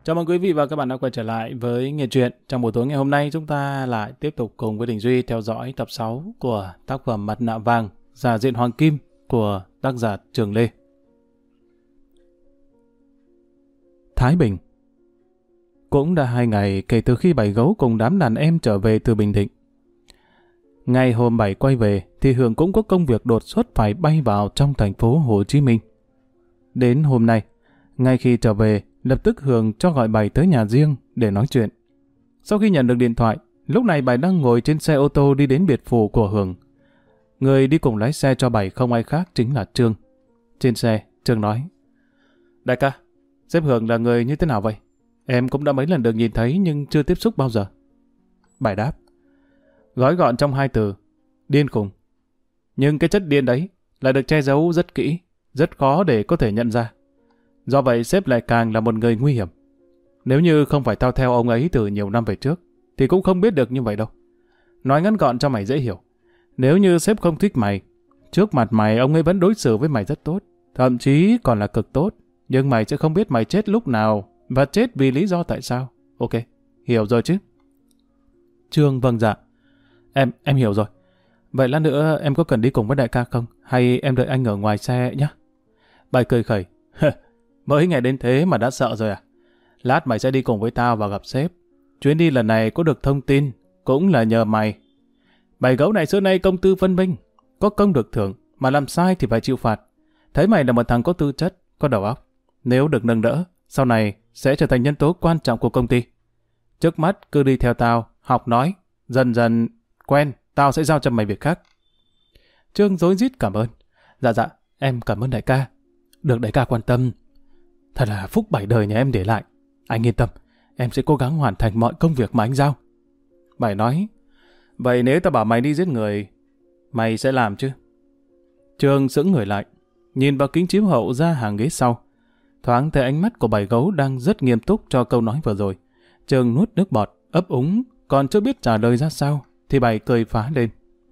Chào mừng quý vị và các bạn đã quay trở lại với Nghe Truyện. Trong buổi tối ngày hôm nay chúng ta lại tiếp tục cùng với Đình Duy theo dõi tập 6 của tác phẩm Mặt nạ vàng, giả diện Hoàng Kim của tác giả Trường Lê. Thái Bình. Cũng đã 2 ngày kể từ khi Bảy Gấu cùng đám đàn em trở về từ Bình Định. Ngày hôm Bảy quay về thì Hường cũng có công việc đột xuất phải bay vào trong thành phố Hồ Chí Minh. Đến hôm nay, ngay khi trở về, lập tức Hường cho gọi Bảy tới nhà riêng để nói chuyện. Sau khi nhận được điện thoại, lúc này Bảy đang ngồi trên xe ô tô đi đến biệt phủ của Hường. Người đi cùng lái xe cho Bảy không ai khác chính là Trương. Trên xe, Trương nói: Đại ca, sếp Hường là người như thế nào vậy? Em cũng đã mấy lần được nhìn thấy nhưng chưa tiếp xúc bao giờ. Bảy đáp: Gói gọn trong 2 từ: điên khùng. Nhưng cái chất điên đấy lại được che giấu rất kỹ, rất khó để có thể nhận ra. Do vậy sếp lại càng là một người nguy hiểm. Nếu như không phải tao theo ông ấy từ nhiều năm về trước, thì cũng không biết được như vậy đâu. Nói ngắn gọn cho mày dễ hiểu. Nếu như sếp không thích mày, trước mặt mày ông ấy vẫn đối xử với mày rất tốt, thậm chí còn là cực tốt. Nhưng mày sẽ không biết mày chết lúc nào và chết vì lý do tại sao. Ok, hiểu rồi chứ? Trương vâng dạ. Em hiểu rồi. Vậy lát nữa em có cần đi cùng với đại ca không? Hay em đợi anh ở ngoài xe nhé? Bài cười khẩy. Mới ngày đến thế mà đã sợ rồi à? Lát mày sẽ đi cùng với tao và gặp sếp. Chuyến đi lần này có được thông tin cũng là nhờ mày. Bảy Gấu này xưa nay công tư phân minh, có công được thưởng, mà làm sai thì phải chịu phạt. Thấy mày là một thằng có tư chất, có đầu óc. Nếu được nâng đỡ, sau này sẽ trở thành nhân tố quan trọng của công ty. Trước mắt cứ đi theo tao, học nói, dần dần quen, tao sẽ giao cho mày việc khác. Trương rối rít cảm ơn. Dạ, em cảm ơn đại ca. Được đại ca quan tâm. Thật là phúc 7 đời nhà em để lại. Anh yên tâm, em sẽ cố gắng hoàn thành mọi công việc mà anh giao. Bảy nói: Vậy nếu tao bảo mày đi giết người, mày sẽ làm chứ? Trương sững người lại, nhìn vào kính chiếu hậu ra hàng ghế sau. Thoáng thấy ánh mắt của Bảy Gấu đang rất nghiêm túc cho câu nói vừa rồi. Trương nuốt nước bọt, ấp úng, còn chưa biết trả lời ra sao, thì Bảy cười phá lên.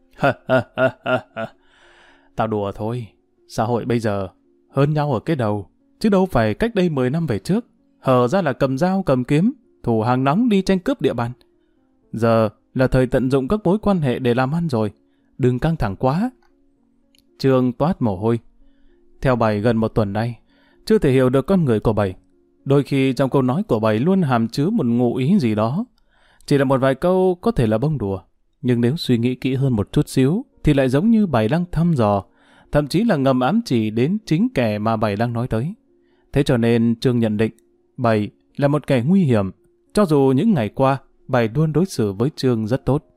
Tao đùa thôi, xã hội bây giờ hơn nhau ở cái đầu, chứ đâu phải cách đây 10 năm về trước, hở ra là cầm dao cầm kiếm, thủ hàng nóng đi tranh cướp địa bàn. Giờ là thời tận dụng các mối quan hệ để làm ăn rồi, đừng căng thẳng quá. Trương toát mồ hôi. Theo Bảy gần 1 tuần nay, chưa thể hiểu được con người của Bảy. Đôi khi trong câu nói của Bảy luôn hàm chứa một ngụ ý gì đó. Chỉ là một vài câu có thể là bông đùa, nhưng nếu suy nghĩ kỹ hơn một chút xíu, thì lại giống như Bảy đang thăm dò, thậm chí là ngầm ám chỉ đến chính kẻ mà Bảy đang nói tới. Thế cho nên Trương nhận định Bảy là một kẻ nguy hiểm, cho dù những ngày qua Bảy luôn đối xử với Trương rất tốt.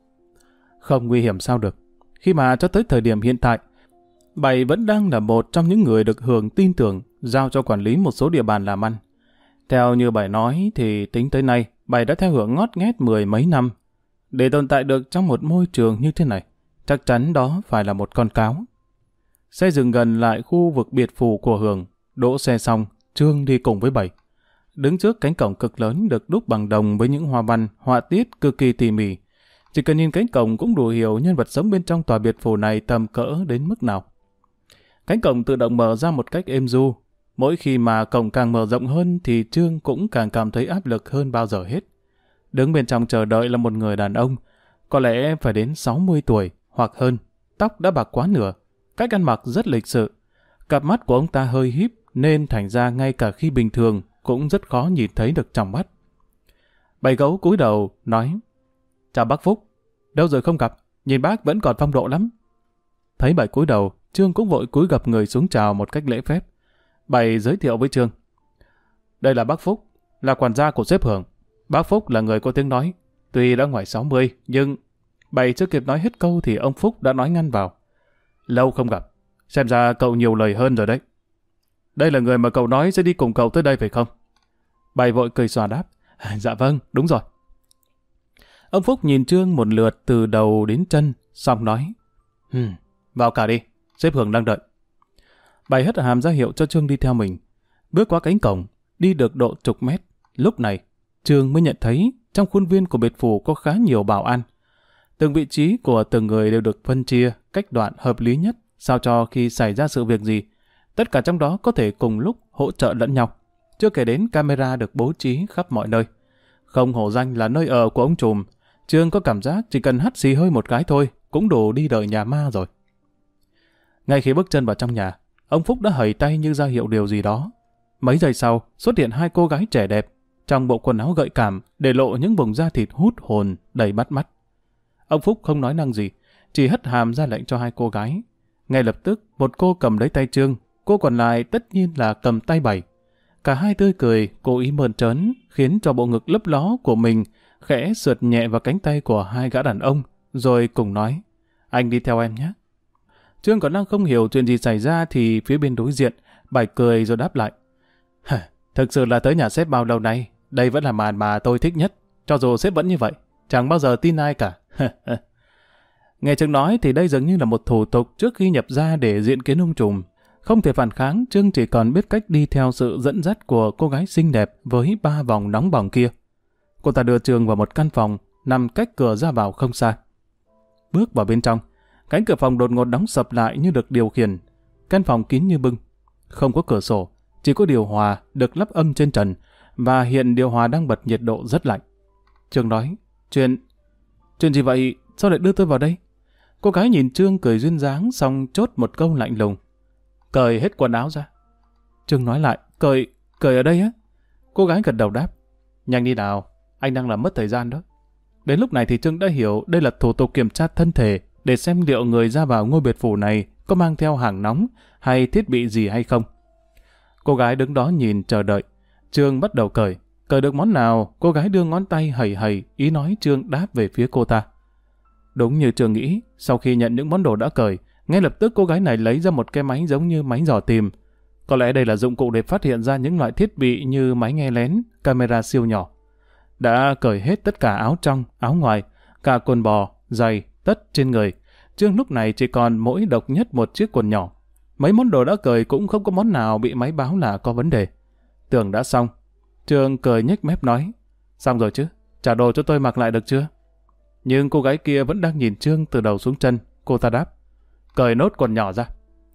Không nguy hiểm sao được, khi mà cho tới thời điểm hiện tại, Bảy vẫn đang là một trong những người được Hường tin tưởng giao cho quản lý một số địa bàn làm ăn. Theo như Bảy nói thì tính tới nay, Bảy đã theo Hường ngót nghét 10 mấy năm. Để tồn tại được trong một môi trường như thế này, chắc chắn đó phải là một con cáo. Xe dừng gần lại khu vực biệt phủ của Hường, đỗ xe xong, Trương đi cùng với Bảy. Đứng trước cánh cổng cực lớn được đúc bằng đồng với những hoa văn, họa tiết cực kỳ tỉ mỉ. Chỉ cần nhìn cánh cổng cũng đủ hiểu nhân vật sống bên trong tòa biệt phủ này tầm cỡ đến mức nào. Cánh cổng tự động mở ra một cách êm du. Mỗi khi mà cổng càng mở rộng hơn thì Trương cũng càng cảm thấy áp lực hơn bao giờ hết. Đứng bên trong chờ đợi là một người đàn ông, có lẽ phải đến 60 tuổi hoặc hơn, tóc đã bạc quá nửa, cách ăn mặc rất lịch sự. Cặp mắt của ông ta hơi híp nên thành ra ngay cả khi bình thường cũng rất khó nhìn thấy được trong mắt. Bảy Gấu cúi đầu nói: Chào bác Phúc, đâu rồi không gặp, nhìn bác vẫn còn phong độ lắm. Thấy Bảy cúi đầu, Trương cũng vội cúi gập người xuống chào một cách lễ phép. Bảy giới thiệu với Trương: Đây là bác Phúc, là quản gia của sếp Hường. Bác Phúc là người có tiếng nói, tuy đã ngoài 60 nhưng... Bảy chưa kịp nói hết câu thì ông Phúc đã nói ngăn vào: Lâu không gặp, xem ra cậu nhiều lời hơn rồi đấy. Đây là người mà cậu nói sẽ đi cùng cậu tới đây phải không? Bảy vội cười xòa đáp: Dạ vâng, đúng rồi. Ông Phúc nhìn Trương một lượt từ đầu đến chân, xong nói: Vào cả đi, sếp Hường đang đợi. Bảy hất hàm ra hiệu cho Trương đi theo mình. Bước qua cánh cổng, đi được độ chục mét. Lúc này, Trương mới nhận thấy trong khuôn viên của biệt phủ có khá nhiều bảo an. Từng vị trí của từng người đều được phân chia cách đoạn hợp lý nhất, sao cho khi xảy ra sự việc gì, tất cả trong đó có thể cùng lúc hỗ trợ lẫn nhau. chưa kể đến camera được bố trí khắp mọi nơi. Không hổ danh là nơi ở của ông trùm, Trương có cảm giác chỉ cần hắt xì hơi một cái thôi cũng đủ đi đợi nhà ma rồi. Ngay khi bước chân vào trong nhà, ông Phúc đã hẩy tay như ra hiệu điều gì đó. Mấy giây sau, xuất hiện hai cô gái trẻ đẹp, trong bộ quần áo gợi cảm, để lộ những vùng da thịt hút hồn đầy bắt mắt. Ông Phúc không nói năng gì, chỉ hất hàm ra lệnh cho hai cô gái. Ngay lập tức, một cô cầm lấy tay Trương, cô còn lại tất nhiên là cầm tay Bảy. Cả hai tươi cười, cố ý mơn trớn, khiến cho bộ ngực lấp ló của mình khẽ sượt nhẹ vào cánh tay của hai gã đàn ông, rồi cùng nói, anh đi theo em nhé. Trương còn đang không hiểu chuyện gì xảy ra thì phía bên đối diện, Bảy cười rồi đáp lại. Thực sự là tới nhà sếp bao lâu nay, đây vẫn là màn mà tôi thích nhất. Cho dù sếp vẫn như vậy, chẳng bao giờ tin ai cả. Nghe Trương nói thì đây dường như là một thủ tục trước khi nhập ra để diện kiến ông trùm. Không thể phản kháng, Trương chỉ còn biết cách đi theo sự dẫn dắt của cô gái xinh đẹp với 3 vòng nóng bỏng kia. Cô ta đưa Trương vào một căn phòng nằm cách cửa ra vào không xa. Bước vào bên trong, cánh cửa phòng đột ngột đóng sập lại như được điều khiển. Căn phòng kín như bưng, không có cửa sổ, chỉ có điều hòa được lắp âm trên trần và hiện điều hòa đang bật nhiệt độ rất lạnh. Trương nói, Chuyện gì vậy? Sao lại đưa tôi vào đây? Cô gái nhìn Trương cười duyên dáng xong chốt một câu lạnh lùng. Cởi hết quần áo ra. Trương nói lại, cởi ở đây á? Cô gái gật đầu đáp, nhanh đi nào, anh đang làm mất thời gian đó. Đến lúc này thì Trương đã hiểu đây là thủ tục kiểm tra thân thể để xem liệu người ra vào ngôi biệt phủ này có mang theo hàng nóng hay thiết bị gì hay không. Cô gái đứng đó nhìn chờ đợi. Trương bắt đầu cởi được món nào, cô gái đưa ngón tay hầy hầy, ý nói Trương đáp về phía cô ta. Đúng như Trương nghĩ, sau khi nhận những món đồ đã cởi, ngay lập tức cô gái này lấy ra một cái máy giống như máy dò tìm. Có lẽ đây là dụng cụ để phát hiện ra những loại thiết bị như máy nghe lén, camera siêu nhỏ. Đã cởi hết tất cả áo trong, áo ngoài, cả quần bò, giày, tất trên người. Trương lúc này chỉ còn mỗi độc nhất một chiếc quần nhỏ. Mấy món đồ đã cởi cũng không có món nào bị máy báo là có vấn đề. Tưởng đã xong. Trương cười nhếch mép nói, xong rồi chứ, trả đồ cho tôi mặc lại được chưa? Nhưng cô gái kia vẫn đang nhìn Trương từ đầu xuống chân. Cô ta đáp, cởi nốt quần nhỏ ra.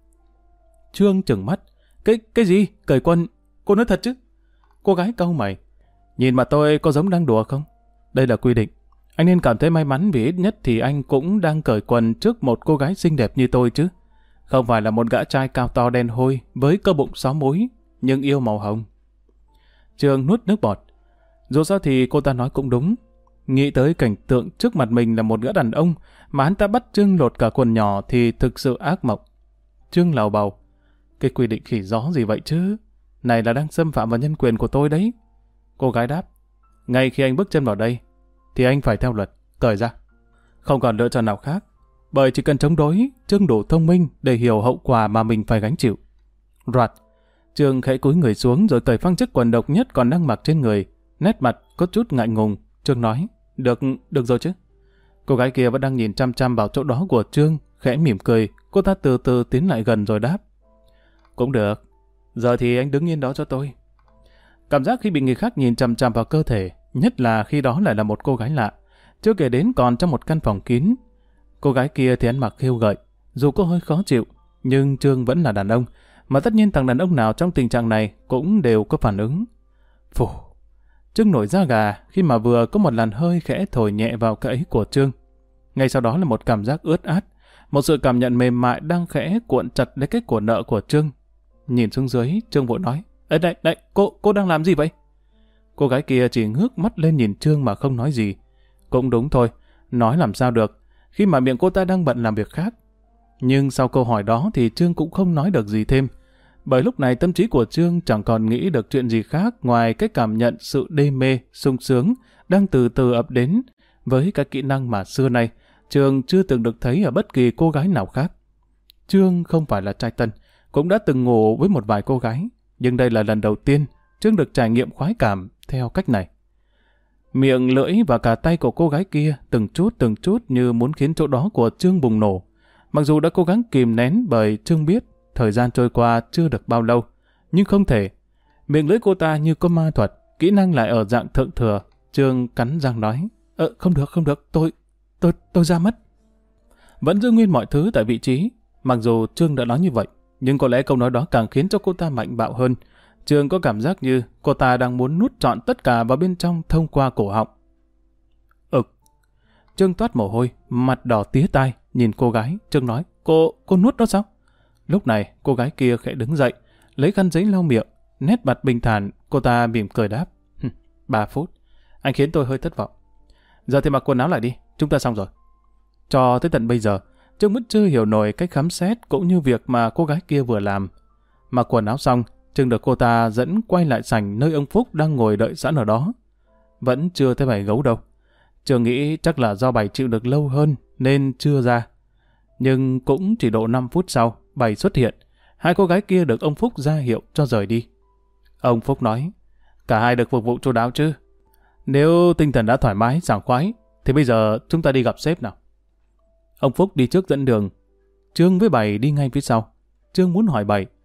Trương trừng mắt, cái gì? Cởi quần? Cô nói thật chứ? Cô gái cau mày, nhìn mà tôi có giống đang đùa không? Đây là quy định. Anh nên cảm thấy may mắn vì ít nhất thì anh cũng đang cởi quần trước một cô gái xinh đẹp như tôi chứ. Không phải là một gã trai cao to đen hôi với cơ bụng 6 múi, nhưng yêu màu hồng. Trương nuốt nước bọt. Dù sao thì cô ta nói cũng đúng. Nghĩ tới cảnh tượng trước mặt mình là một gã đàn ông mà hắn ta bắt Trương lột cả quần nhỏ thì thực sự ác mộng. Trương lầu bầu, cái quy định khỉ gió gì vậy chứ? Này là đang xâm phạm vào nhân quyền của tôi đấy. Cô gái đáp, ngay khi anh bước chân vào đây thì anh phải theo luật, cởi ra. Không còn lựa chọn nào khác, bởi chỉ cần chống đối, Trương đủ thông minh để hiểu hậu quả mà mình phải gánh chịu. Roạt, Trương khẽ cúi người xuống rồi cởi phăng chiếc quần độc nhất còn đang mặc trên người. Nét mặt có chút ngại ngùng. Trương nói, được rồi chứ. Cô gái kia vẫn đang nhìn chăm chăm vào chỗ đó của Trương, khẽ mỉm cười. Cô ta từ từ tiến lại gần rồi đáp, cũng được, giờ thì anh đứng yên đó cho tôi. Cảm giác khi bị người khác nhìn chăm chăm vào cơ thể, nhất là khi đó lại là một cô gái lạ, chưa kể đến còn trong một căn phòng kín. Cô gái kia thì ăn mặc khiêu gợi, dù có hơi khó chịu, nhưng Trương vẫn là đàn ông, mà tất nhiên thằng đàn ông nào trong tình trạng này cũng đều có phản ứng. Phù, Trương nổi da gà khi mà vừa có một làn hơi khẽ thổi nhẹ vào cái ấy của Trương. Ngay sau đó là một cảm giác ướt át, một sự cảm nhận mềm mại đang khẽ cuộn chặt lấy cái cổ nợ của Trương. Nhìn xuống dưới, Trương vội nói, Ê đây, cô đang làm gì vậy? Cô gái kia chỉ ngước mắt lên nhìn Trương mà không nói gì. Cũng đúng thôi, nói làm sao được, khi mà miệng cô ta đang bận làm việc khác. Nhưng sau câu hỏi đó thì Trương cũng không nói được gì thêm. Bởi lúc này tâm trí của Trương chẳng còn nghĩ được chuyện gì khác ngoài cái cảm nhận sự đê mê, sung sướng đang từ từ ập đến với các kỹ năng mà xưa nay Trương chưa từng được thấy ở bất kỳ cô gái nào khác. Trương không phải là trai tân, cũng đã từng ngủ với một vài cô gái, nhưng đây là lần đầu tiên Trương được trải nghiệm khoái cảm theo cách này. Miệng, lưỡi và cả tay của cô gái kia từng chút như muốn khiến chỗ đó của Trương bùng nổ. Mặc dù đã cố gắng kìm nén bởi Trương biết thời gian trôi qua chưa được bao lâu, nhưng không thể. Miệng lưỡi cô ta như có ma thuật, kỹ năng lại ở dạng thượng thừa. Trương cắn răng nói, không được, tôi ra mất. Vẫn giữ nguyên mọi thứ tại vị trí. Mặc dù Trương đã nói như vậy, nhưng có lẽ câu nói đó càng khiến cho cô ta mạnh bạo hơn. Trương có cảm giác như cô ta đang muốn nuốt trọn tất cả vào bên trong thông qua cổ họng. Trương toát mồ hôi, mặt đỏ tía tai, nhìn cô gái. Trương nói, cô nuốt nó sao? Lúc này, cô gái kia khẽ đứng dậy, lấy khăn giấy lau miệng, nét mặt bình thản, cô ta mỉm cười đáp. 3 phút, anh khiến tôi hơi thất vọng. Giờ thì mặc quần áo lại đi, chúng ta xong rồi. Cho tới tận bây giờ, Trương vẫn chưa hiểu nổi cách khám xét cũng như việc mà cô gái kia vừa làm. Mặc quần áo xong, Trương được cô ta dẫn quay lại sảnh nơi ông Phúc đang ngồi đợi sẵn ở đó. Vẫn chưa thấy bảy gấu đâu. Trương nghĩ chắc là do bảy chịu được lâu hơn nên chưa ra. Nhưng cũng chỉ độ 5 phút sau, bảy xuất hiện. Hai cô gái kia được ông Phúc ra hiệu cho rời đi. Ông Phúc nói, cả hai được phục vụ chu đáo chứ. Nếu tinh thần đã thoải mái, sảng khoái, thì bây giờ chúng ta đi gặp sếp nào. Ông Phúc đi trước dẫn đường. Trương với bảy đi ngay phía sau. Trương muốn hỏi bảy,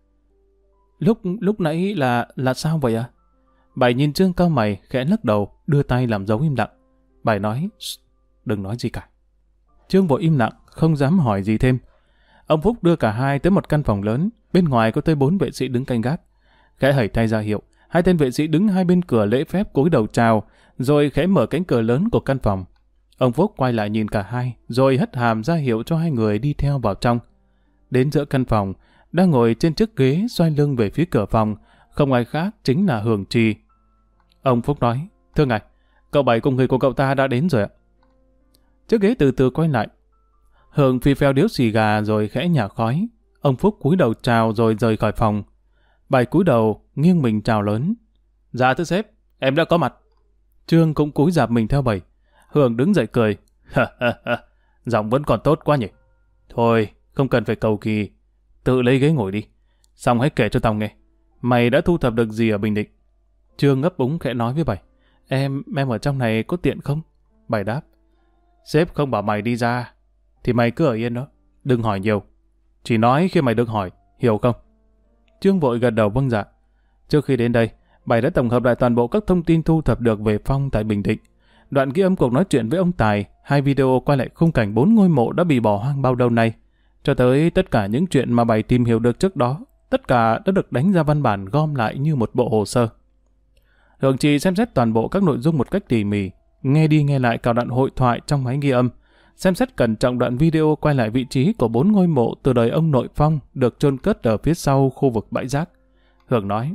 Lúc nãy là sao vậy à? Bảy nhìn Trương cau mày, khẽ lắc đầu, đưa tay làm dấu im lặng. Bảy nói, đừng nói gì cả. Trương vội im lặng, không dám hỏi gì thêm. Ông Phúc đưa cả hai tới một căn phòng lớn, bên ngoài có tới 4 vệ sĩ đứng canh gác. Khẽ hẩy tay ra hiệu, hai tên vệ sĩ đứng hai bên cửa lễ phép cúi đầu chào, rồi khẽ mở cánh cửa lớn của căn phòng. Ông Phúc quay lại nhìn cả hai, rồi hất hàm ra hiệu cho hai người đi theo vào trong. Đến giữa căn phòng, đang ngồi trên chiếc ghế xoay lưng về phía cửa phòng, không ai khác chính là Hường Trì. Ông Phúc nói, thưa ngài, cậu Bảy cùng người của cậu ta đã đến rồi ạ. Chiếc ghế từ từ quay lại. Hường phi phèo điếu xì gà rồi khẽ nhả khói. Ông Phúc cúi đầu chào rồi rời khỏi phòng. Bảy cúi đầu, nghiêng mình chào lớn. Dạ thưa sếp, em đã có mặt. Trương cũng cúi rạp mình theo Bảy. Hường đứng dậy cười. Giọng vẫn còn tốt quá nhỉ. Thôi, không cần phải cầu kỳ. Tự lấy ghế ngồi đi. Xong hãy kể cho tao nghe. Mày đã thu thập được gì ở Bình Định? Trương ngấp úng khẽ nói với Bảy. Em ở trong này có tiện không? Bảy đáp. Sếp không bảo mày đi ra, thì mày cứ ở yên đó. Đừng hỏi nhiều. Chỉ nói khi mày được hỏi, hiểu không? Trương vội gật đầu vâng dạ. Trước khi đến đây, Bảy đã tổng hợp lại toàn bộ các thông tin thu thập được về Phong tại Bình Định. Đoạn ghi âm cuộc nói chuyện với ông Tài, 2 video quay lại khung cảnh 4 ngôi mộ đã bị bỏ hoang bao lâu nay. Cho tới tất cả những chuyện mà Bảy tìm hiểu được trước đó, tất cả đã được đánh ra văn bản gom lại như một bộ hồ sơ. Hường Trì xem xét toàn bộ các nội dung một cách tỉ mỉ, nghe đi nghe lại cả đoạn hội thoại trong máy ghi âm, xem xét cẩn trọng đoạn video quay lại vị trí của 4 ngôi mộ từ đời ông nội Phong được chôn cất ở phía sau khu vực bãi rác. Hường nói,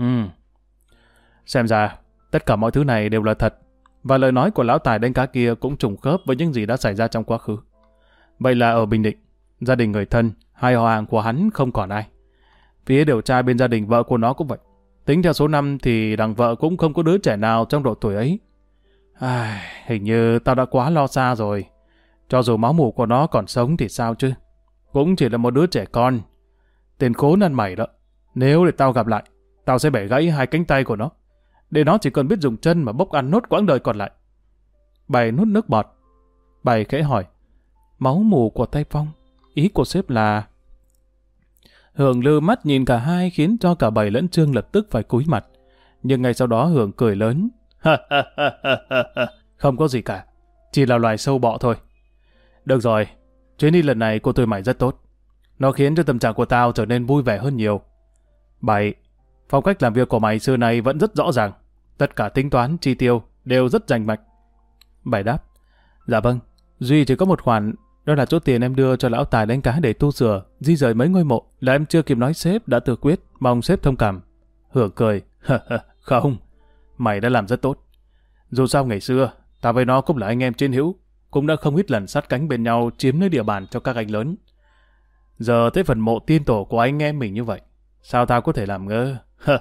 xem ra tất cả mọi thứ này đều là thật, và lời nói của lão Tài đánh cá kia cũng trùng khớp với những gì đã xảy ra trong quá khứ. Vậy là ở Bình Định, gia đình người thân, hai họ hàng của hắn không còn ai. Phía điều tra bên gia đình vợ của nó cũng vậy. Tính theo số năm thì đằng vợ cũng không có đứa trẻ nào trong độ tuổi ấy. Hình như tao đã quá lo xa rồi. Cho dù máu mủ của nó còn sống thì sao chứ. Cũng chỉ là một đứa trẻ con. Tên khốn ăn mày đó. Nếu để tao gặp lại, tao sẽ bẻ gãy 2 cánh tay của nó. Để nó chỉ cần biết dùng chân mà bốc ăn nốt quãng đời còn lại. Bảy nuốt nước bọt. Bảy khẽ hỏi, máu mủ của tay Phong, ý của sếp là... Hường lư mắt nhìn cả hai khiến cho cả Bảy lẫn Trương lập tức phải cúi mặt. Nhưng ngay sau đó Hường cười lớn. Không có gì cả. Chỉ là loài sâu bọ thôi. Được rồi, chuyến đi lần này của tôi mày rất tốt. Nó khiến cho tâm trạng của tao trở nên vui vẻ hơn nhiều. Bảy, phong cách làm việc của mày xưa nay vẫn rất rõ ràng. Tất cả tính toán, chi tiêu đều rất rành mạch. Bảy đáp. Dạ vâng, duy chỉ có một khoản, đó là số tiền em đưa cho lão Tài đánh cá để tu sửa, di rời mấy ngôi mộ, là em chưa kịp nói sếp đã tự quyết, mong sếp thông cảm. Hưởng cười. Không, mày đã làm rất tốt. Dù sao ngày xưa, tao với nó cũng là anh em chiến hữu, cũng đã không ít lần sát cánh bên nhau chiếm lấy địa bàn cho các anh lớn. Giờ tới phần mộ tiên tổ của anh em mình như vậy, sao tao có thể làm ngơ?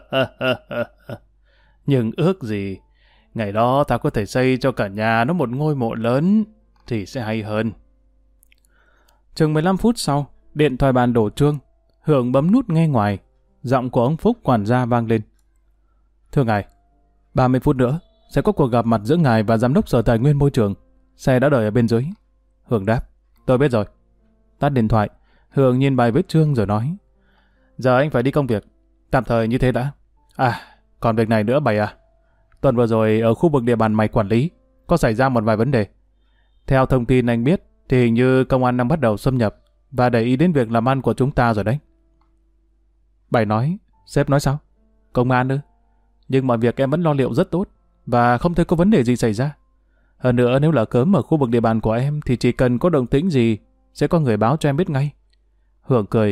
Nhưng ước gì, ngày đó tao có thể xây cho cả nhà nó một ngôi mộ lớn, thì sẽ hay hơn. Chừng 15 phút sau, điện thoại bàn đổ chuông. Hưởng bấm nút nghe ngoài. Giọng của ông Phúc quản gia vang lên. Thưa ngài, 30 phút nữa sẽ có cuộc gặp mặt giữa ngài và giám đốc sở tài nguyên môi trường. Xe đã đợi ở bên dưới. Hưởng đáp. Tôi biết rồi. Tắt điện thoại. Hưởng nhìn bài vết chương rồi nói. Giờ anh phải đi công việc. Tạm thời như thế đã. Còn việc này nữa Bảy à. Tuần vừa rồi ở khu vực địa bàn mày quản lý có xảy ra một vài vấn đề. Theo thông tin anh biết thì hình như công an đang bắt đầu xâm nhập và để ý đến việc làm ăn của chúng ta rồi đấy. Bảy nói. Sếp nói sao? Công an ư? Nhưng mọi việc em vẫn lo liệu rất tốt và không thấy có vấn đề gì xảy ra. Hơn nữa nếu là cớm ở khu vực địa bàn của em thì chỉ cần có động tĩnh gì sẽ có người báo cho em biết ngay. Hưởng cười.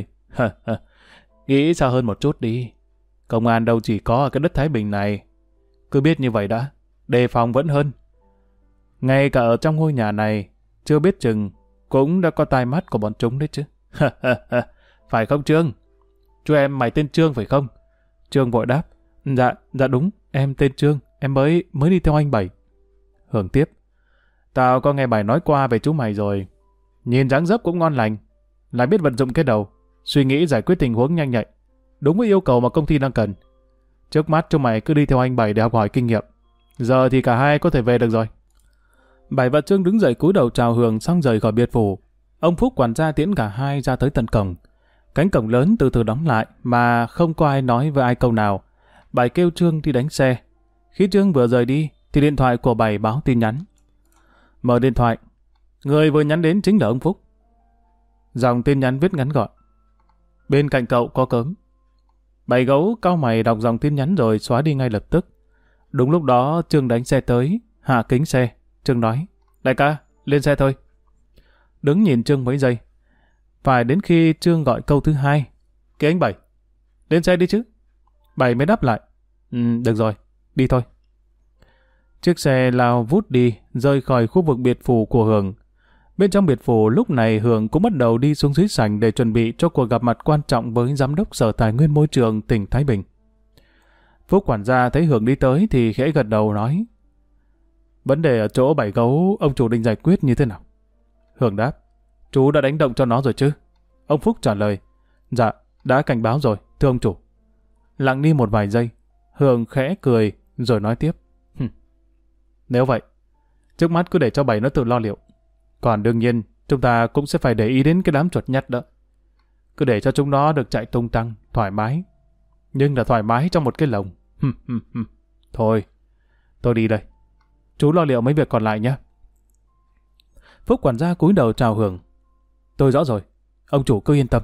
Nghĩ xa hơn một chút đi. Công an đâu chỉ có ở cái đất Thái Bình này. Cứ biết như vậy đã, đề phòng vẫn hơn. Ngay cả ở trong ngôi nhà này, chưa biết chừng cũng đã có tai mắt của bọn chúng đấy chứ. Phải không Trương? Chú em mày tên Trương phải không? Trương vội đáp. Dạ đúng, em tên Trương, em mới đi theo anh Bảy. Hưởng tiếp. Tao có nghe Bảy nói qua về chú mày rồi. Nhìn dáng dấp cũng ngon lành, lại biết vận dụng cái đầu, suy nghĩ giải quyết tình huống nhanh nhạy, đúng với yêu cầu mà công ty đang cần. Trước mắt chú mày cứ đi theo anh Bảy để học hỏi kinh nghiệm. Giờ thì cả hai có thể về được rồi. Bảy và Trương đứng dậy cúi đầu chào Hường xong rời khỏi biệt phủ. Ông Phúc quản gia tiễn cả hai ra tới tận cổng. Cánh cổng lớn từ từ đóng lại mà không có ai nói với ai câu nào. Bảy kêu Trương đi đánh xe. Khi Trương vừa rời đi thì điện thoại của Bảy báo tin nhắn. Mở điện thoại. Người vừa nhắn đến chính là ông Phúc. Dòng tin nhắn viết ngắn gọn. Bên cạnh cậu có cớm. Bảy gấu cau mày đọc dòng tin nhắn rồi xóa đi ngay lập tức. Đúng lúc đó Trương đánh xe tới, hạ kính xe. Trương nói, đại ca, lên xe thôi. Đứng nhìn Trương mấy giây. Phải đến khi Trương gọi câu thứ hai. Kìa anh Bảy, lên xe đi chứ. Bảy mới đáp lại. Được rồi, đi thôi. Chiếc xe lao vút đi, rời khỏi khu vực biệt phủ của Hường. Bên trong biệt phủ lúc này Hường cũng bắt đầu đi xuống dưới sảnh để chuẩn bị cho cuộc gặp mặt quan trọng với Giám đốc Sở Tài nguyên Môi trường tỉnh Thái Bình. Phúc quản gia thấy Hường đi tới thì khẽ gật đầu nói. Vấn đề ở chỗ Bảy gấu, ông chủ định giải quyết như thế nào? Hường đáp. Chú đã đánh động cho nó rồi chứ? Ông Phúc trả lời. Dạ, đã cảnh báo rồi, thưa ông chủ. Lặng đi một vài giây, Hường khẽ cười rồi nói tiếp. Nếu vậy, trước mắt cứ để cho Bảy nó tự lo liệu. Còn đương nhiên, chúng ta cũng sẽ phải để ý đến cái đám chuột nhắt đó. Cứ để cho chúng nó được chạy tung tăng, thoải mái. Nhưng là thoải mái trong một cái lồng. Thôi, tôi đi đây. Chú lo liệu mấy việc còn lại nhé. Phúc quản gia cúi đầu chào Hường. Tôi rõ rồi, ông chủ cứ yên tâm.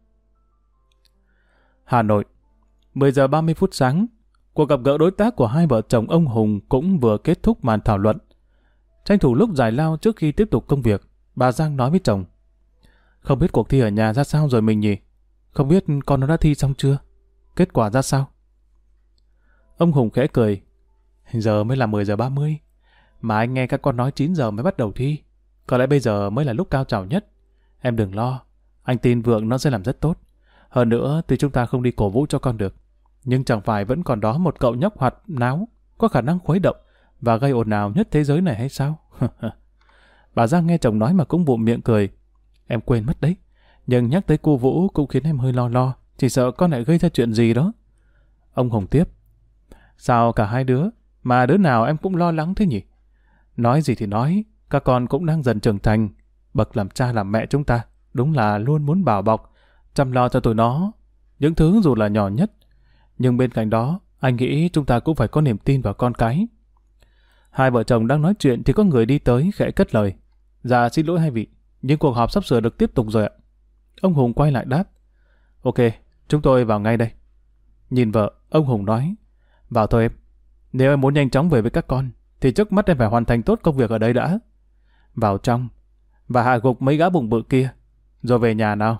Hà Nội, 10 giờ 30 phút sáng, cuộc gặp gỡ đối tác của hai vợ chồng ông Hùng cũng vừa kết thúc màn thảo luận. Tranh thủ lúc giải lao trước khi tiếp tục công việc, bà Giang nói với chồng. Không biết cuộc thi ở nhà ra sao rồi mình nhỉ? Không biết con nó đã thi xong chưa? Kết quả ra sao? Ông Hùng khẽ cười. Giờ mới là 10 giờ 30. Mà anh nghe các con nói 9 giờ mới bắt đầu thi. Có lẽ bây giờ mới là lúc cao trào nhất. Em đừng lo. Anh tin Vượng nó sẽ làm rất tốt. Hơn nữa, tuy chúng ta không đi cổ vũ cho con được, nhưng chẳng phải vẫn còn đó một cậu nhóc hoạt náo, có khả năng khuấy động và gây ồn ào nhất thế giới này hay sao? Bà Giang nghe chồng nói mà cũng bụm miệng cười. Em quên mất đấy. Nhưng nhắc tới cô Vũ cũng khiến em hơi lo. Chỉ sợ con lại gây ra chuyện gì đó. Ông Hùng tiếp. Sao cả hai đứa, mà đứa nào em cũng lo lắng thế nhỉ? Nói gì thì nói, các con cũng đang dần trưởng thành. Bậc làm cha làm mẹ chúng ta đúng là luôn muốn bảo bọc, chăm lo cho tụi nó, những thứ dù là nhỏ nhất. Nhưng bên cạnh đó, anh nghĩ chúng ta cũng phải có niềm tin vào con cái. Hai vợ chồng đang nói chuyện thì có người đi tới khẽ cất lời. Dạ xin lỗi hai vị, nhưng cuộc họp sắp sửa được tiếp tục rồi ạ. Ông Hùng quay lại đáp. Ok, chúng tôi vào ngay đây. Nhìn vợ, ông Hùng nói. Vào thôi em. Nếu em muốn nhanh chóng về với các con, thì trước mắt em phải hoàn thành tốt công việc ở đây đã. Vào trong, và hạ gục mấy gã bụng bự kia, rồi về nhà nào.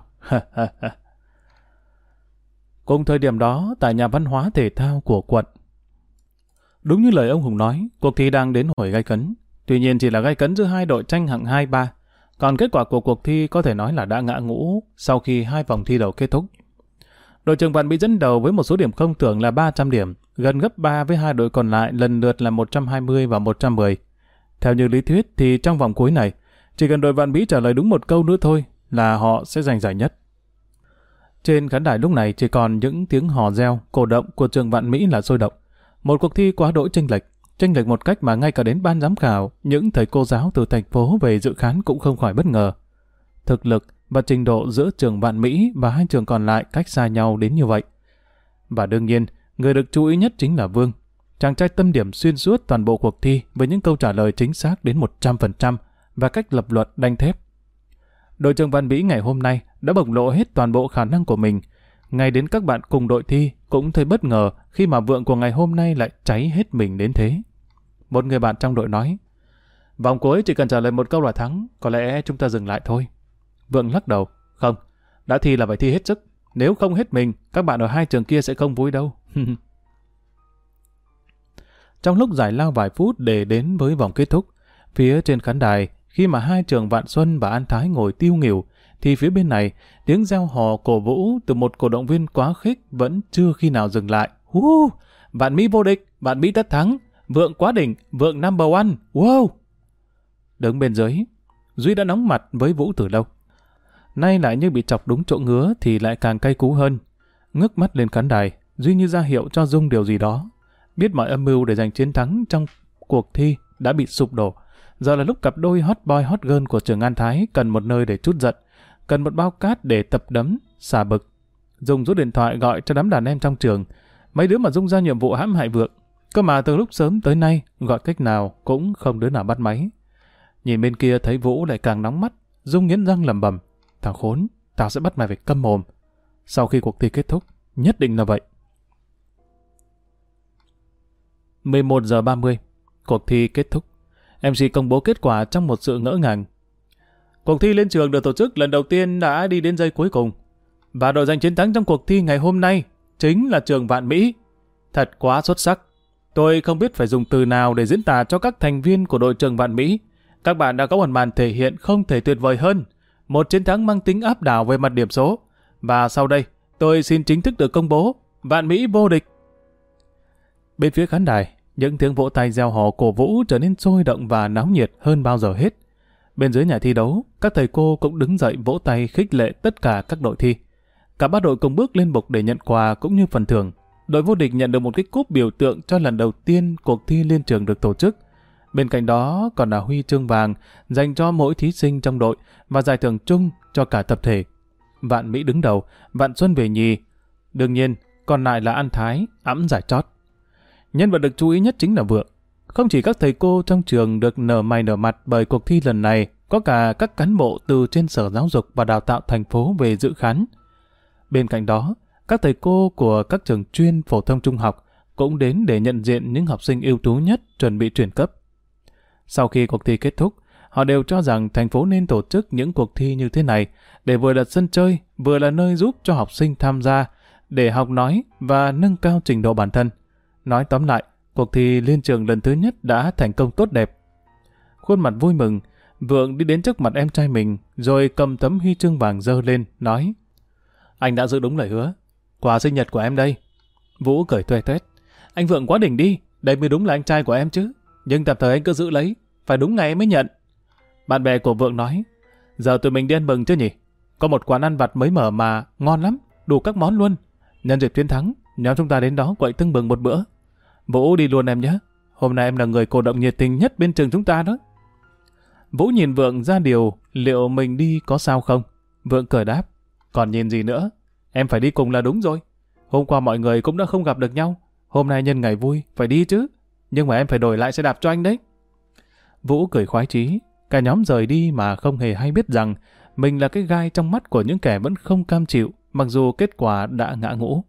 Cùng thời điểm đó, tại nhà văn hóa thể thao của quận. Đúng như lời ông Hùng nói, cuộc thi đang đến hồi gay cấn. Tuy nhiên chỉ là gay cấn giữa hai đội tranh hạng 2-3. Còn kết quả của cuộc thi có thể nói là đã ngã ngũ sau khi hai vòng thi đầu kết thúc. Đội Trường Vạn bị dẫn đầu với một số điểm không tưởng là 300 điểm, gần gấp 3 với hai đội còn lại lần lượt là 120 và 110. Theo như lý thuyết thì trong vòng cuối này, chỉ cần đội Vạn Mỹ trả lời đúng một câu nữa thôi là họ sẽ giành giải nhất. Trên khán đài lúc này chỉ còn những tiếng hò reo, cổ động của Trường Vạn Mỹ là sôi động. Một cuộc thi quá đỗi chênh lệch một cách mà ngay cả đến ban giám khảo, những thầy cô giáo từ thành phố về dự khán cũng không khỏi bất ngờ. Thực lực và trình độ giữa Trường Vạn Mỹ và hai trường còn lại cách xa nhau đến như vậy. Và đương nhiên, người được chú ý nhất chính là Vương. Chàng trai tâm điểm xuyên suốt toàn bộ cuộc thi với những câu trả lời chính xác đến 100% và cách lập luận đanh thép. Đội Trường Vạn Mỹ ngày hôm nay đã bộc lộ hết toàn bộ khả năng của mình. Ngay đến các bạn cùng đội thi cũng thấy bất ngờ khi mà Vượng của ngày hôm nay lại cháy hết mình đến thế. Một người bạn trong đội nói, vòng cuối chỉ cần trả lời một câu là thắng, có lẽ chúng ta dừng lại thôi. Vượng lắc đầu, không, đã thi là phải thi hết sức, nếu không hết mình, các bạn ở hai trường kia sẽ không vui đâu. Trong lúc giải lao vài phút để đến với vòng kết thúc, phía trên khán đài, khi mà hai trường Vạn Xuân và An Thái ngồi tiêu nghỉu, thì phía bên này, tiếng reo hò cổ vũ từ một cổ động viên quá khích vẫn chưa khi nào dừng lại. Vạn Mỹ vô địch, Vạn Mỹ tất thắng, Vượng quá đỉnh, Vượng number one, wow! Đứng bên dưới, Duy đã nóng mặt với Vũ từ lâu. Nay lại như bị chọc đúng chỗ ngứa thì lại càng cay cú hơn. Ngước mắt lên khán đài, Duy như ra hiệu cho Dung điều gì đó. Biết mọi âm mưu để giành chiến thắng trong cuộc thi đã bị sụp đổ. Giờ là lúc cặp đôi hot boy hot girl của trường An Thái cần một nơi để trút giận, cần một bao cát để tập đấm, xả bực. Dung rút điện thoại gọi cho đám đàn em trong trường. Mấy đứa mà Dung ra nhiệm vụ hãm hại Vượng. Cơ mà từ lúc sớm tới nay, gọi cách nào cũng không đứa nào bắt máy. Nhìn bên kia thấy Vũ lại càng nóng mắt, Dung nghiến răng lẩm bẩm, thằng khốn, tao sẽ bắt mày phải câm mồm. Sau khi cuộc thi kết thúc, nhất định là vậy. 11 giờ 30, cuộc thi kết thúc. MC công bố kết quả trong một sự ngỡ ngàng. Cuộc thi lên trường được tổ chức lần đầu tiên đã đi đến giây cuối cùng. Và đội giành chiến thắng trong cuộc thi ngày hôm nay chính là trường Vạn Mỹ. Thật quá xuất sắc. Tôi không biết phải dùng từ nào để diễn tả cho các thành viên của đội trường Vạn Mỹ. Các bạn đã có một màn thể hiện không thể tuyệt vời hơn. Một chiến thắng mang tính áp đảo về mặt điểm số. Và sau đây, tôi xin chính thức được công bố Vạn Mỹ vô địch. Bên phía khán đài, những tiếng vỗ tay reo hò cổ vũ trở nên sôi động và náo nhiệt hơn bao giờ hết. Bên dưới nhà thi đấu, các thầy cô cũng đứng dậy vỗ tay khích lệ tất cả các đội thi. Cả ba đội cùng bước lên bục để nhận quà cũng như phần thưởng. Đội vô địch nhận được một cái cúp biểu tượng cho lần đầu tiên cuộc thi liên trường được tổ chức. Bên cạnh đó còn là huy chương vàng dành cho mỗi thí sinh trong đội và giải thưởng chung cho cả tập thể. Vạn Mỹ đứng đầu, Vạn Xuân về nhì. Đương nhiên, còn lại là An Thái, ẵm giải chót. Nhân vật được chú ý nhất chính là Vượng. Không chỉ các thầy cô trong trường được nở mày nở mặt bởi cuộc thi lần này, có cả các cán bộ từ trên Sở Giáo dục và Đào tạo thành phố về dự khán. Bên cạnh đó, các thầy cô của các trường chuyên phổ thông trung học cũng đến để nhận diện những học sinh ưu tú nhất chuẩn bị chuyển cấp. Sau khi cuộc thi kết thúc, họ đều cho rằng thành phố nên tổ chức những cuộc thi như thế này để vừa là sân chơi, vừa là nơi giúp cho học sinh tham gia để học nói và nâng cao trình độ bản thân. Nói tóm lại, cuộc thi liên trường lần thứ nhất đã thành công tốt đẹp. Khuôn mặt vui mừng, Vượng đi đến trước mặt em trai mình rồi cầm tấm huy chương vàng giơ lên, nói: Anh đã giữ đúng lời hứa. Quà sinh nhật của em đây. Vũ cười tuét tuét: Anh Vượng quá đỉnh đi, đây mới đúng là anh trai của em chứ. Nhưng tạm thời anh cứ giữ lấy, phải đúng ngày em mới nhận. Bạn bè của Vượng nói: Giờ tụi mình đi ăn mừng chứ nhỉ? Có một quán ăn vặt mới mở mà ngon lắm, đủ các món luôn. Nhân dịp chiến thắng, nhóm chúng ta đến đó quậy tưng bừng một bữa. Vũ đi luôn em nhé. Hôm nay em là người cổ động nhiệt tình nhất bên trường chúng ta đó. Vũ nhìn Vượng ra điều liệu mình đi có sao không. Vượng cười đáp: Còn nhìn gì nữa, em phải đi cùng là đúng rồi. Hôm qua mọi người cũng đã không gặp được nhau, hôm nay nhân ngày vui phải đi chứ. Nhưng mà em phải đổi lại xe đạp cho anh đấy. Vũ cười khoái chí. Cả nhóm rời đi mà không hề hay biết rằng mình là cái gai trong mắt của những kẻ vẫn không cam chịu, mặc dù kết quả đã ngã ngũ.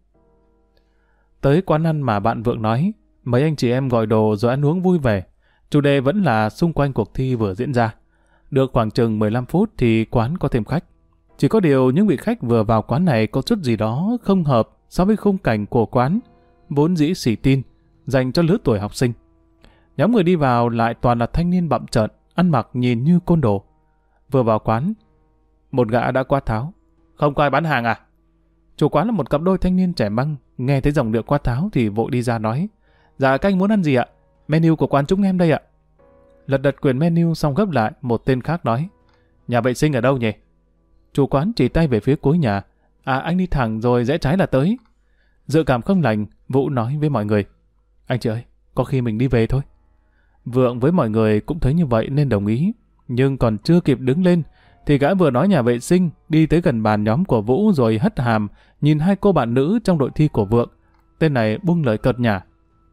Tới quán ăn mà bạn Vượng nói, mấy anh chị em gọi đồ rồi ăn uống vui vẻ. Chủ đề vẫn là xung quanh cuộc thi vừa diễn ra. Được khoảng chừng 15 phút thì quán có thêm khách. Chỉ có điều những vị khách vừa vào quán này có chút gì đó không hợp so với khung cảnh của quán, vốn dĩ xỉ tin, dành cho lứa tuổi học sinh. Nhóm người đi vào lại toàn là thanh niên bặm trợn, ăn mặc nhìn như côn đồ. Vừa vào quán, một gã đã quát tháo: Không có ai bán hàng à? Chủ quán là một cặp đôi thanh niên trẻ măng, nghe thấy giọng điệu quát tháo thì vội đi ra nói: Dạ các anh muốn ăn gì ạ? Menu của quán chúng em đây ạ. Lật đật quyển menu xong gấp lại, một tên khác nói: Nhà vệ sinh ở đâu nhỉ? Chủ quán chỉ tay về phía cuối nhà: À anh đi thẳng rồi rẽ trái là tới. Dự cảm không lành, Vũ nói với mọi người: Anh chị ơi, có khi mình đi về thôi. Vượng với mọi người cũng thấy như vậy nên đồng ý. Nhưng còn chưa kịp đứng lên thì gã vừa nói nhà vệ sinh đi tới gần bàn nhóm của Vũ rồi hất hàm nhìn hai cô bạn nữ trong đội thi của Vượng. Tên này buông lời cợt nhả: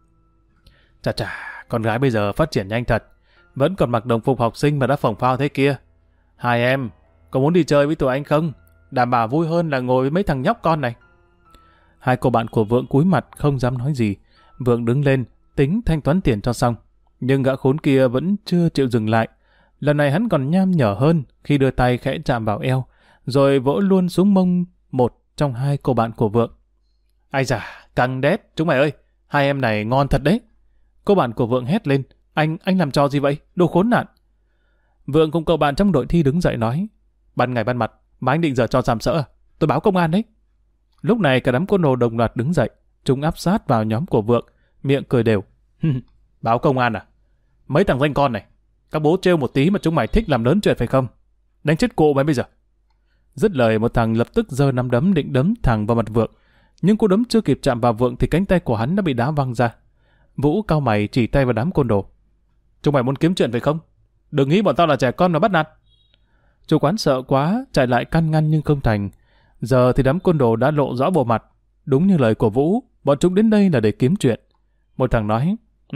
Chà chà, con gái bây giờ phát triển nhanh thật, vẫn còn mặc đồng phục học sinh mà đã phồng phao thế kia. Hai em, có muốn đi chơi với tụi anh không? Đảm bảo vui hơn là ngồi với mấy thằng nhóc con này. Hai cô bạn của Vượng cúi mặt không dám nói gì. Vượng đứng lên, tính thanh toán tiền cho xong. Nhưng gã khốn kia vẫn chưa chịu dừng lại. Lần này hắn còn nham nhở hơn khi đưa tay khẽ chạm vào eo, rồi vỗ luôn xuống mông một trong hai cô bạn của Vượng. Ai dà, căng đét, chúng mày ơi, hai em này ngon thật đấy. Cô bạn của Vượng hét lên, anh làm trò gì vậy, đồ khốn nạn. Vượng cùng cậu bạn trong đội thi đứng dậy nói, ban ngày ban mặt, mà anh định giở trò sàm sỡ à? Tôi báo công an đấy. Lúc này cả đám côn đồ đồng loạt đứng dậy, chúng áp sát vào nhóm của Vượng, miệng cười đều. Báo công an à? Mấy thằng danh con này, các bố trêu một tí mà chúng mày thích làm lớn chuyện phải không? Đánh chết cô mày bây giờ. Dứt lời một thằng lập tức giơ nắm đấm định đấm thẳng vào mặt Vượng, nhưng cú đấm chưa kịp chạm vào Vượng thì cánh tay của hắn đã bị đá văng ra. Vũ cau mày chỉ tay vào đám côn đồ. Chúng mày muốn kiếm chuyện phải không? Đừng nghĩ bọn tao là trẻ con mà bắt nạt. Chủ quán sợ quá, chạy lại can ngăn nhưng không thành. Giờ thì đám côn đồ đã lộ rõ bộ mặt. Đúng như lời của Vũ, bọn chúng đến đây là để kiếm chuyện. Một thằng nói,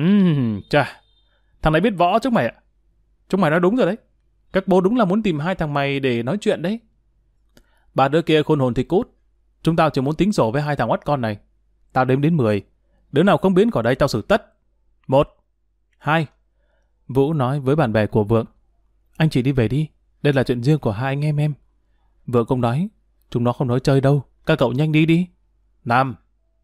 chà, thằng này biết võ chúng mày ạ. Chúng mày nói đúng rồi đấy. Các bố đúng là muốn tìm hai thằng mày để nói chuyện đấy. Ba đứa kia khôn hồn thì cút. Chúng tao chỉ muốn tính sổ với hai thằng oắt con này. Tao đếm đến 10. Đứa nào không biến khỏi đây tao xử tất. 1, 2. Vũ nói với bạn bè của Vượng. Anh chỉ đi về đi. Đây là chuyện riêng của hai anh em. Vượng cũng nói. Chúng nó không nói chơi đâu. Các cậu nhanh đi đi. 5,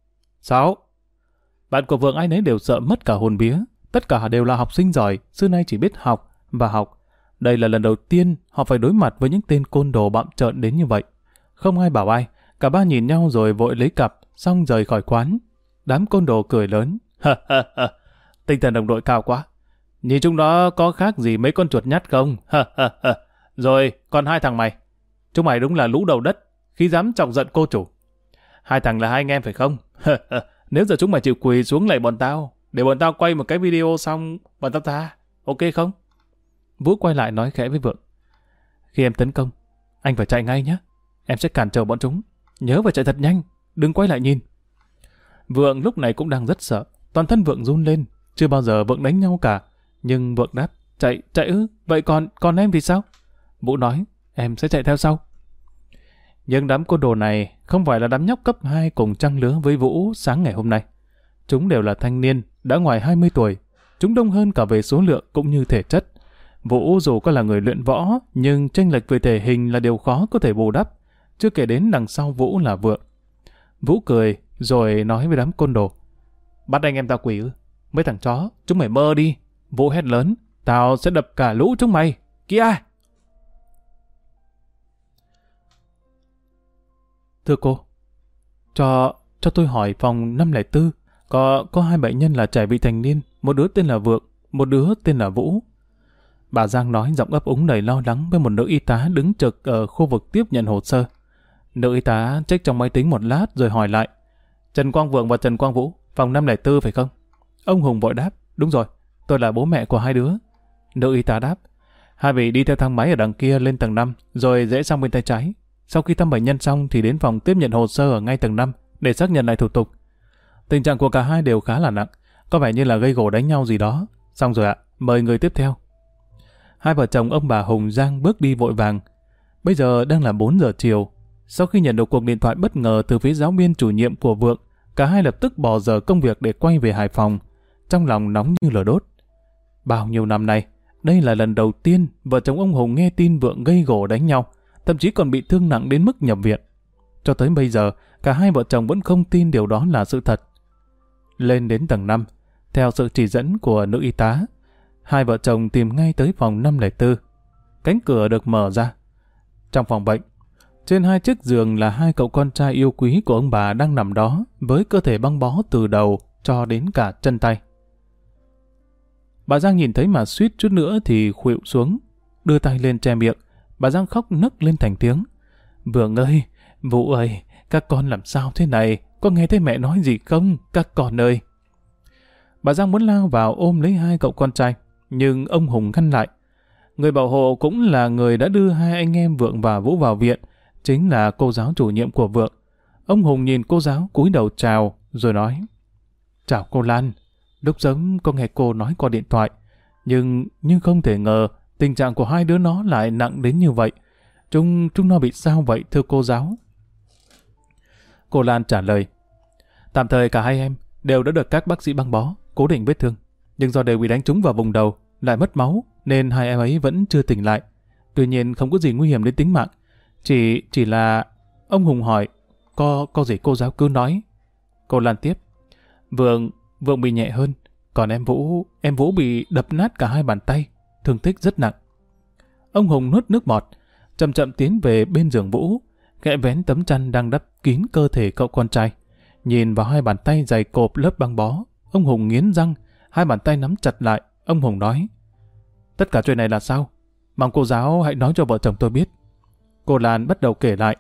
6. Bạn của Vượng ai nấy đều sợ mất cả hồn vía. Tất cả đều là học sinh giỏi. Xưa nay chỉ biết học và học. Đây là lần đầu tiên họ phải đối mặt với những tên côn đồ bặm trợn đến như vậy. Không ai bảo ai. Cả ba nhìn nhau rồi vội lấy cặp, xong rời khỏi quán. Đám côn đồ cười lớn. Tinh thần đồng đội cao quá. Nhìn chúng nó có khác gì mấy con chuột nhắt không? Rồi, còn hai thằng mày. Chúng mày đúng là lũ đầu đất, khi dám chọc giận cô chủ. Hai thằng là hai anh em phải không? Nếu giờ chúng mày chịu quỳ xuống lạy bọn tao, để bọn tao quay một cái video xong, bọn tao tha. Ok không? Vũ quay lại nói khẽ với Vượng. Khi em tấn công, anh phải chạy ngay nhé. Em sẽ cản trở bọn chúng. Nhớ phải chạy thật nhanh, đừng quay lại nhìn. Vượng lúc này cũng đang rất sợ. Toàn thân Vượng run lên. Chưa bao giờ Vượng đánh nhau cả. Nhưng Vượng đáp, chạy ư? Vậy còn em thì sao? Vũ nói, em sẽ chạy theo sau. Nhưng đám côn đồ này không phải là đám nhóc cấp 2 cùng trang lứa với Vũ sáng ngày hôm nay. Chúng đều là thanh niên, đã ngoài 20 tuổi. Chúng đông hơn cả về số lượng cũng như thể chất. Vũ dù có là người luyện võ, nhưng chênh lệch về thể hình là điều khó có thể bù đắp. Chưa kể đến đằng sau Vũ là Vượng. Vũ cười, rồi nói với đám côn đồ. Bắt anh em tao quỷ ư? Mấy thằng chó, chúng mày mơ đi. Vũ hét lớn, tao sẽ đập cả lũ chúng mày. Kia! Thưa cô, cho tôi hỏi phòng 504, có hai bệnh nhân là trẻ vị thành niên, một đứa tên là Vượng, một đứa tên là Vũ. Bà Giang nói giọng ấp úng đầy lo lắng với một nữ y tá đứng trực ở khu vực tiếp nhận hồ sơ. Nữ y tá check trong máy tính một lát rồi hỏi lại. Trần Quang Vượng và Trần Quang Vũ, phòng 504 phải không? Ông Hùng vội đáp, đúng rồi, tôi là bố mẹ của hai đứa. Nữ y tá đáp, hai vị đi theo thang máy ở đằng kia lên tầng 5, rồi rẽ sang bên tay trái. Sau khi thăm bệnh nhân xong thì đến phòng tiếp nhận hồ sơ ở ngay tầng 5 để xác nhận lại thủ tục. Tình trạng của cả hai đều khá là nặng, có vẻ như là gây gổ đánh nhau gì đó. Xong rồi ạ, mời người tiếp theo. Hai vợ chồng ông bà Hùng Giang bước đi vội vàng. Bây giờ đang là 4 giờ chiều. Sau khi nhận được cuộc điện thoại bất ngờ từ phía giáo viên chủ nhiệm của Vượng, cả hai lập tức bỏ giờ công việc để quay về Hải Phòng, trong lòng nóng như lửa đốt. Bao nhiêu năm nay, đây là lần đầu tiên vợ chồng ông Hùng nghe tin Vượng gây gổ đánh nhau, thậm chí còn bị thương nặng đến mức nhập viện. Cho tới bây giờ, cả hai vợ chồng vẫn không tin điều đó là sự thật. Lên đến tầng 5, theo sự chỉ dẫn của nữ y tá, hai vợ chồng tìm ngay tới phòng 504. Cánh cửa được mở ra. Trong phòng bệnh, trên hai chiếc giường là hai cậu con trai yêu quý của ông bà đang nằm đó với cơ thể băng bó từ đầu cho đến cả chân tay. Bà Giang nhìn thấy mà suýt chút nữa thì khuỵu xuống, đưa tay lên che miệng. Bà Giang khóc nấc lên thành tiếng. Vượng ơi, Vũ ơi, các con làm sao thế này? Có nghe thấy mẹ nói gì không? Các con ơi! Bà Giang muốn lao vào ôm lấy hai cậu con trai, nhưng ông Hùng ngăn lại. Người bảo hộ cũng là người đã đưa hai anh em Vượng và Vũ vào viện, chính là cô giáo chủ nhiệm của Vượng. Ông Hùng nhìn cô giáo cúi đầu chào, rồi nói. Chào cô Lan, lúc sớm con nghe cô nói qua điện thoại, nhưng không thể ngờ tình trạng của hai đứa nó lại nặng đến như vậy. Chúng nó bị sao vậy thưa cô giáo? Cô Lan trả lời, Tạm thời cả hai em đều đã được các bác sĩ băng bó, cố định vết thương. Nhưng do đều bị đánh trúng vào vùng đầu, lại mất máu, nên hai em ấy vẫn chưa tỉnh lại. Tuy nhiên không có gì nguy hiểm đến tính mạng. Chỉ là... Ông Hùng hỏi, có gì cô giáo cứ nói. Cô Lan tiếp, Vượng bị nhẹ hơn, còn em Vũ bị đập nát cả hai bàn tay, thương tích rất nặng. Ông Hùng nuốt nước bọt, chậm chậm tiến về bên giường Vũ, khẽ vén tấm chăn đang đắp kín cơ thể cậu con trai. Nhìn vào hai bàn tay dày cộp lớp băng bó, ông Hùng nghiến răng, hai bàn tay nắm chặt lại. Ông Hùng nói, tất cả chuyện này là sao? Mong cô giáo hãy nói cho vợ chồng tôi biết. Cô Lan bắt đầu kể lại.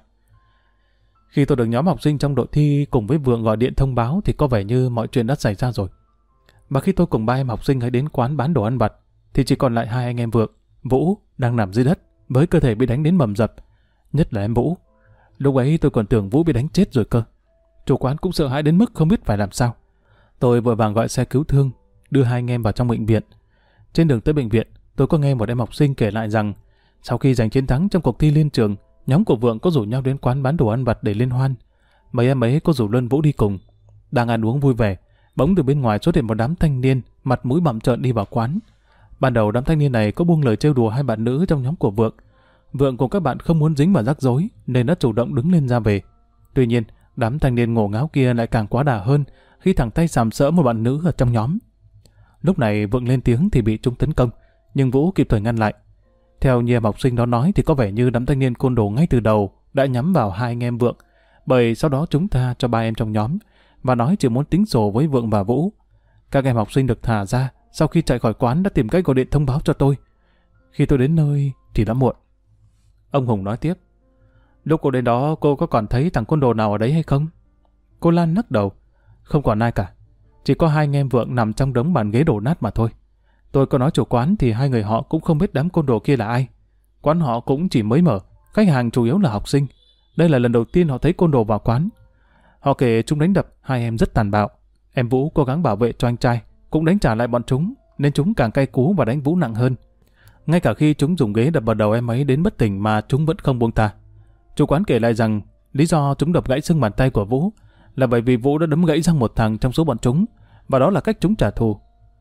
Khi tôi được nhóm học sinh trong đội thi cùng với Vượng gọi điện thông báo thì có vẻ như mọi chuyện đã xảy ra rồi. Và khi tôi cùng ba em học sinh hãy đến quán bán đồ ăn vặt thì chỉ còn lại hai anh em Vượng, Vũ đang nằm dưới đất với cơ thể bị đánh đến bầm dập. Nhất là em Vũ. Lúc ấy tôi còn tưởng Vũ bị đánh chết rồi cơ. Chủ quán cũng sợ hãi đến mức không biết phải làm sao. Tôi vội vàng gọi xe cứu thương, đưa hai anh em vào trong bệnh viện. Trên đường tới bệnh viện, tôi có nghe một em học sinh kể lại rằng sau khi giành chiến thắng trong cuộc thi liên trường, nhóm của Vượng có rủ nhau đến quán bán đồ ăn vặt để liên hoan. Mấy em ấy có rủ luôn Vũ đi cùng. Đang ăn uống vui vẻ, bỗng từ bên ngoài xuất hiện một đám thanh niên, mặt mũi bặm trợn đi vào quán. Ban đầu đám thanh niên này có buông lời trêu đùa hai bạn nữ trong nhóm của Vượng. Vượng cùng các bạn không muốn dính vào rắc rối nên đã chủ động đứng lên ra về. Tuy nhiên, đám thanh niên ngổ ngáo kia lại càng quá đà hơn khi thẳng tay sàm sỡ một bạn nữ ở trong nhóm. Lúc này Vượng lên tiếng thì bị chúng tấn công, nhưng Vũ kịp thời ngăn lại. Theo như em học sinh đó nói thì có vẻ như đám thanh niên côn đồ ngay từ đầu đã nhắm vào hai anh em Vượng, bởi sau đó chúng tha cho ba em trong nhóm và nói chỉ muốn tính sổ với Vượng và Vũ. Các em học sinh được thả ra sau khi chạy khỏi quán đã tìm cách gọi điện thông báo cho tôi. Khi tôi đến nơi thì đã muộn. Ông Hùng nói tiếp. Lúc cô đến đó cô có còn thấy thằng côn đồ nào ở đấy hay không? Cô Lan lắc đầu. Không còn ai cả. Chỉ có hai anh em Vượng nằm trong đống bàn ghế đổ nát mà thôi. Tôi có nói chủ quán thì hai người họ cũng không biết đám côn đồ kia là ai. Quán họ cũng chỉ mới mở, khách hàng chủ yếu là học sinh. Đây là lần đầu tiên họ thấy côn đồ vào quán. Họ kể chúng đánh đập hai em rất tàn bạo. Em Vũ cố gắng bảo vệ cho anh trai, cũng đánh trả lại bọn chúng, nên chúng càng cay cú và đánh Vũ nặng hơn. Ngay cả khi chúng dùng ghế đập vào đầu em ấy đến bất tỉnh mà chúng vẫn không buông tha. Chủ quán kể lại rằng lý do chúng đập gãy xương bàn tay của Vũ là bởi vì Vũ đã đấm gãy răng một thằng trong số bọn chúng, và đó là cách chúng trả thù.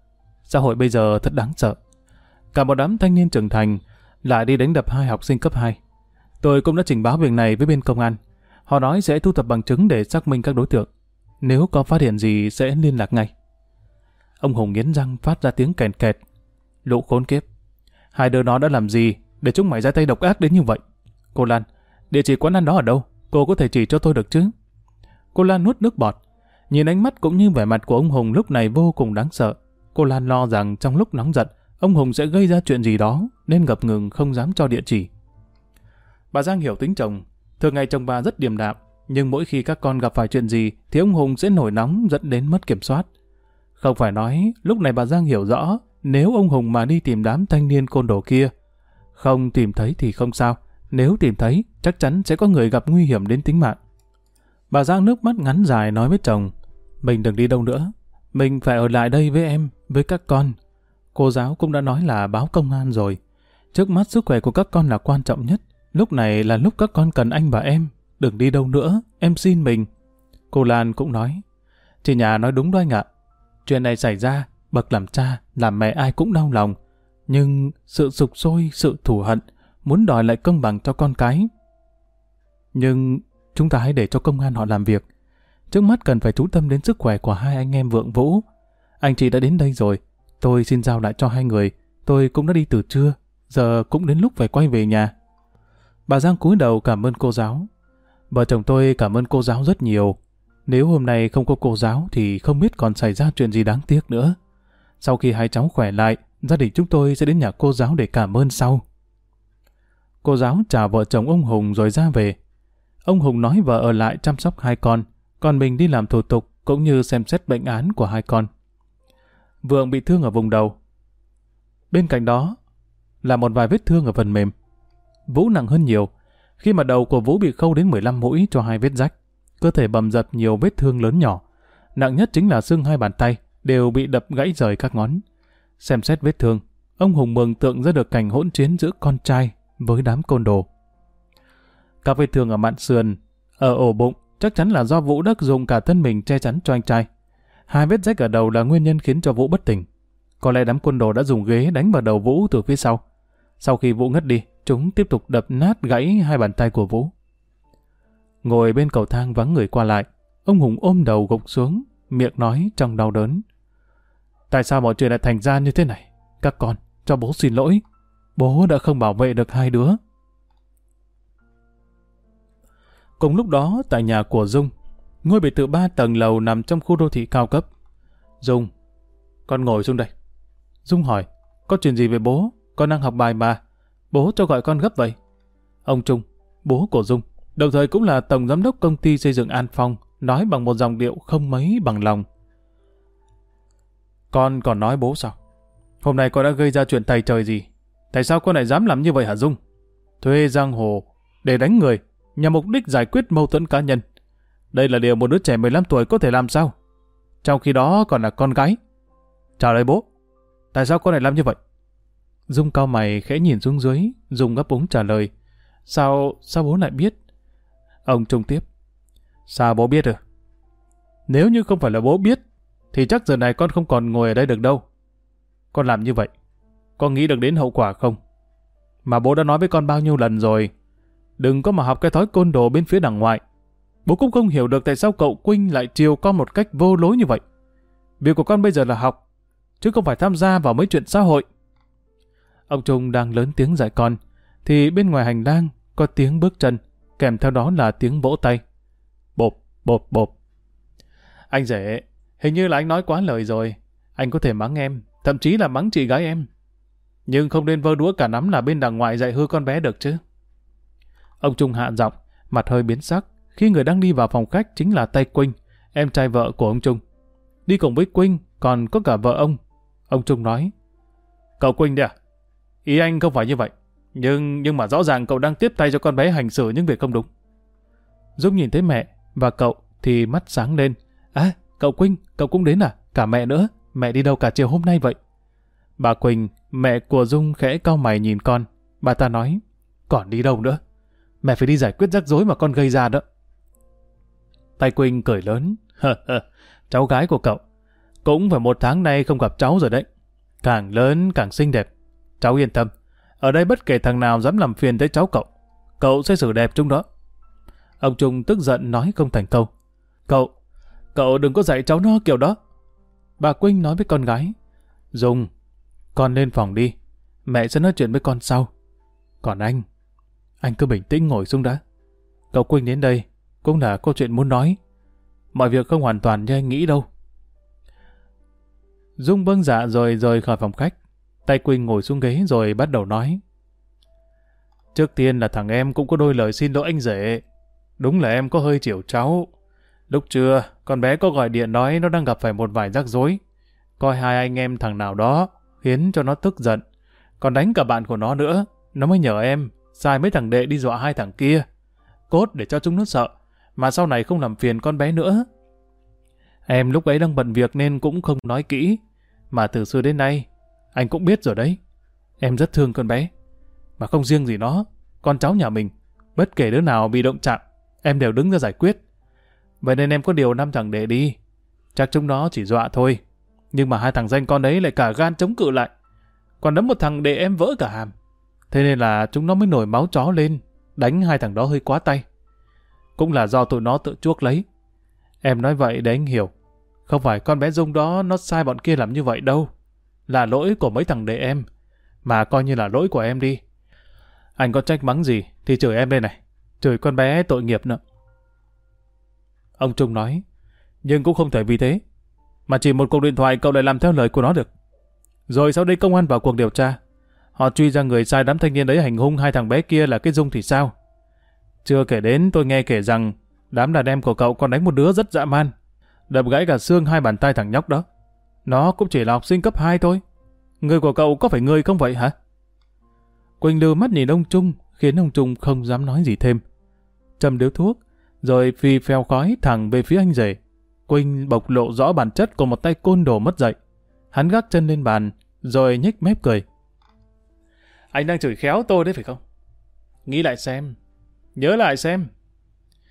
Xã hội bây giờ thật đáng sợ. Cả một đám thanh niên trưởng thành lại đi đánh đập hai học sinh cấp 2. Tôi cũng đã trình báo việc này với bên công an. Họ nói sẽ thu thập bằng chứng để xác minh các đối tượng. Nếu có phát hiện gì sẽ liên lạc ngay. Ông Hùng nghiến răng phát ra tiếng kèn kẹt. Lũ khốn kiếp. Hai đứa nó đã làm gì để chúng mày ra tay độc ác đến như vậy? Cô Lan, địa chỉ quán ăn đó ở đâu? Cô có thể chỉ cho tôi được chứ? Cô Lan nuốt nước bọt. Nhìn ánh mắt cũng như vẻ mặt của ông Hùng lúc này vô cùng đáng sợ. Cô Lan lo rằng trong lúc nóng giận, ông Hùng sẽ gây ra chuyện gì đó nên ngập ngừng không dám cho địa chỉ. Bà Giang hiểu tính chồng. Thường ngày chồng bà rất điềm đạm, nhưng mỗi khi các con gặp phải chuyện gì thì ông Hùng sẽ nổi nóng dẫn đến mất kiểm soát. Không phải nói lúc này bà Giang hiểu rõ nếu ông Hùng mà đi tìm đám thanh niên côn đồ kia. Không tìm thấy thì không sao, nếu tìm thấy chắc chắn sẽ có người gặp nguy hiểm đến tính mạng. Bà Giang nước mắt ngắn dài nói với chồng, mình đừng đi đâu nữa, mình phải ở lại đây với em, với các con. Cô giáo cũng đã nói là báo công an rồi. Trước mắt sức khỏe của các con là quan trọng nhất. Lúc này là lúc các con cần anh và em. Đừng đi đâu nữa, em xin mình. Cô Lan cũng nói, chị nhà nói đúng đó anh ạ. Chuyện này xảy ra, bậc làm cha, làm mẹ ai cũng đau lòng. Nhưng sự sục sôi, sự thù hận, muốn đòi lại công bằng cho con cái. Nhưng chúng ta hãy để cho công an họ làm việc. Trước mắt cần phải chú tâm đến sức khỏe của hai anh em Vượng Vũ. Anh chị đã đến đây rồi, tôi xin giao lại cho hai người. Tôi cũng đã đi từ trưa, giờ cũng đến lúc phải quay về nhà. Bà Giang cúi đầu cảm ơn cô giáo. Vợ chồng tôi cảm ơn cô giáo rất nhiều. Nếu hôm nay không có cô giáo thì không biết còn xảy ra chuyện gì đáng tiếc nữa. Sau khi hai cháu khỏe lại, gia đình chúng tôi sẽ đến nhà cô giáo để cảm ơn sau. Cô giáo chào vợ chồng ông Hùng rồi ra về. Ông Hùng nói vợ ở lại chăm sóc hai con, còn mình đi làm thủ tục cũng như xem xét bệnh án của hai con. Vượng bị thương ở vùng đầu. Bên cạnh đó là một vài vết thương ở phần mềm. Vũ nặng hơn nhiều, khi mà đầu của Vũ bị khâu đến 15 mũi cho hai vết rách. Cơ thể bầm dập nhiều vết thương lớn nhỏ. Nặng nhất chính là xương hai bàn tay đều bị đập gãy rời các ngón. Xem xét vết thương, ông Hùng mường tượng ra được cảnh hỗn chiến giữa con trai với đám côn đồ. Các vết thương ở mạn sườn, ở ổ bụng chắc chắn là do Vũ đã dùng cả thân mình che chắn cho anh trai. 2 vết rách ở đầu là nguyên nhân khiến cho Vũ bất tỉnh. Có lẽ đám côn đồ đã dùng ghế đánh vào đầu Vũ từ phía sau. Sau khi Vũ ngất đi, chúng tiếp tục đập nát gãy 2 bàn tay của Vũ. Ngồi bên cầu thang vắng người qua lại, ông Hùng ôm đầu gục xuống, miệng nói trong đau đớn. Tại sao mọi chuyện lại thành ra như thế này? Các con, cho bố xin lỗi. Bố đã không bảo vệ được 2 đứa. Cùng lúc đó, tại nhà của Dung, ngôi biệt thự 3 tầng lầu nằm trong khu đô thị cao cấp. Dung, con ngồi xuống đây. Dung hỏi, có chuyện gì về bố? Con đang học bài mà. Bố cho gọi con gấp vậy. Ông Trung, bố của Dung, đồng thời cũng là tổng giám đốc công ty xây dựng An Phong, nói bằng một giọng điệu không mấy bằng lòng. Con còn nói bố sao? Hôm nay con đã gây ra chuyện tày trời gì? Tại sao con lại dám làm như vậy hả Dung? Thuê giang hồ để đánh người nhằm mục đích giải quyết mâu thuẫn cá nhân. Đây là điều một đứa trẻ 15 tuổi có thể làm sao? Trong khi đó còn là con gái. Trả lời bố, tại sao con lại làm như vậy? Dung cau mày khẽ nhìn xuống dưới, Dung gấp úng trả lời. Sao bố lại biết? Ông Trung tiếp. Sao bố biết à? Nếu như không phải là bố biết, thì chắc giờ này con không còn ngồi ở đây được đâu. Con làm như vậy, con nghĩ được đến hậu quả không? Mà bố đã nói với con bao nhiêu lần rồi, đừng có mà học cái thói côn đồ bên phía đằng ngoại. Bố cũng không hiểu được tại sao cậu Quynh lại chiều con một cách vô lối như vậy. Việc của con bây giờ là học, chứ không phải tham gia vào mấy chuyện xã hội. Ông Trung đang lớn tiếng dạy con, thì bên ngoài hành lang có tiếng bước chân, kèm theo đó là tiếng vỗ tay. Bộp, bộp, bộp. Anh rể, hình như là anh nói quá lời rồi. Anh có thể mắng em, thậm chí là mắng chị gái em. Nhưng không nên vơ đũa cả nắm là bên đằng ngoại dạy hư con bé được chứ. Ông Trung hạ giọng, mặt hơi biến sắc, khi người đang đi vào phòng khách chính là tay Quynh, em trai vợ của ông Trung. Đi cùng với Quynh còn có cả vợ ông. Ông Trung nói, cậu Quynh đấy à? Ý anh không phải như vậy. Nhưng mà rõ ràng cậu đang tiếp tay cho con bé hành xử những việc không đúng. Dung nhìn thấy mẹ và cậu thì mắt sáng lên. À, cậu Quynh, cậu cũng đến à? Cả mẹ nữa, mẹ đi đâu cả chiều hôm nay vậy? Bà Quỳnh, mẹ của Dung khẽ cau mày nhìn con. Bà ta nói, còn đi đâu nữa? Mẹ phải đi giải quyết rắc rối mà con gây ra đó. Tay Quỳnh cười lớn. Cháu gái của cậu, cũng phải 1 tháng nay không gặp cháu rồi đấy. Càng lớn càng xinh đẹp. Cháu yên tâm, ở đây bất kể thằng nào dám làm phiền tới cháu cậu sẽ xử đẹp chúng đó. Ông Trung tức giận nói không thành câu. Cậu đừng có dạy cháu nó kiểu đó. Bà Quỳnh nói với con gái, Dung, con lên phòng đi, mẹ sẽ nói chuyện với con sau. Còn anh cứ bình tĩnh ngồi xuống đã. Cậu Quỳnh đến đây cũng là có chuyện muốn nói. Mọi việc không hoàn toàn như anh nghĩ đâu. Dung vâng dạ rồi rời khỏi phòng khách. Tay Quỳnh ngồi xuống ghế rồi bắt đầu nói. Trước tiên là thằng em cũng có đôi lời xin lỗi anh rể. Đúng là em có hơi chiều cháu. Lúc trưa, con bé có gọi điện nói nó đang gặp phải một vài rắc rối. Coi 2 anh em thằng nào đó khiến cho nó tức giận. Còn đánh cả bạn của nó nữa. Nó mới nhờ em sai mấy thằng đệ đi dọa 2 thằng kia. Cốt để cho chúng nó sợ, mà sau này không làm phiền con bé nữa. Em lúc ấy đang bận việc nên cũng không nói kỹ. Mà từ xưa đến nay, anh cũng biết rồi đấy. Em rất thương con bé. Mà không riêng gì nó, con cháu nhà mình, bất kể đứa nào bị động chạm, em đều đứng ra giải quyết. Vậy nên em có điều 5 thằng đệ đi. Chắc chúng nó chỉ dọa thôi. Nhưng mà 2 thằng danh con đấy lại cả gan chống cự lại. Còn đấm một thằng đệ em vỡ cả hàm. Thế nên là chúng nó mới nổi máu chó lên, đánh 2 thằng đó hơi quá tay. Cũng là do tụi nó tự chuốc lấy. Em nói vậy để anh hiểu. Không phải con bé Dung đó nó sai bọn kia làm như vậy đâu. Là lỗi của mấy thằng đệ em. Mà coi như là lỗi của em đi. Anh có trách mắng gì thì chửi em đây này. Chửi con bé tội nghiệp nữa. Ông Trung nói, nhưng cũng không thể vì thế mà chỉ một cuộc điện thoại cậu lại làm theo lời của nó được. Rồi sau đây công an vào cuộc điều tra. Họ truy ra người sai đám thanh niên đấy hành hung 2 thằng bé kia là cái Dung thì sao? Chưa kể đến tôi nghe kể rằng đám đàn em của cậu còn đánh một đứa rất dã man, đập gãy cả xương 2 bàn tay thằng nhóc đó. Nó cũng chỉ là học sinh cấp 2 thôi. Người của cậu có phải người không vậy hả? Quỳnh lừa mắt nhìn ông Trung, khiến ông Trung không dám nói gì thêm. Châm điếu thuốc, rồi phi phèo khói thẳng về phía anh rể. Quỳnh bộc lộ rõ bản chất của một tay côn đồ mất dạy. Hắn gác chân lên bàn, rồi nhếch mép cười. Anh đang chửi khéo tôi đấy phải không? Nghĩ lại xem, nhớ lại xem.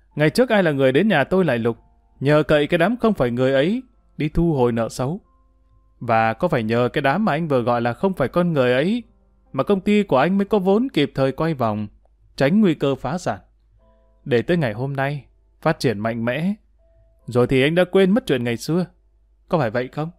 Ngày trước ai là người đến nhà tôi lại lục, nhờ cậy cái đám không phải người ấy đi thu hồi nợ xấu. Và có phải nhờ cái đám mà anh vừa gọi là không phải con người ấy mà công ty của anh mới có vốn kịp thời quay vòng, tránh nguy cơ phá sản. Để tới ngày hôm nay, phát triển mạnh mẽ, rồi thì anh đã quên mất chuyện ngày xưa. Có phải vậy không?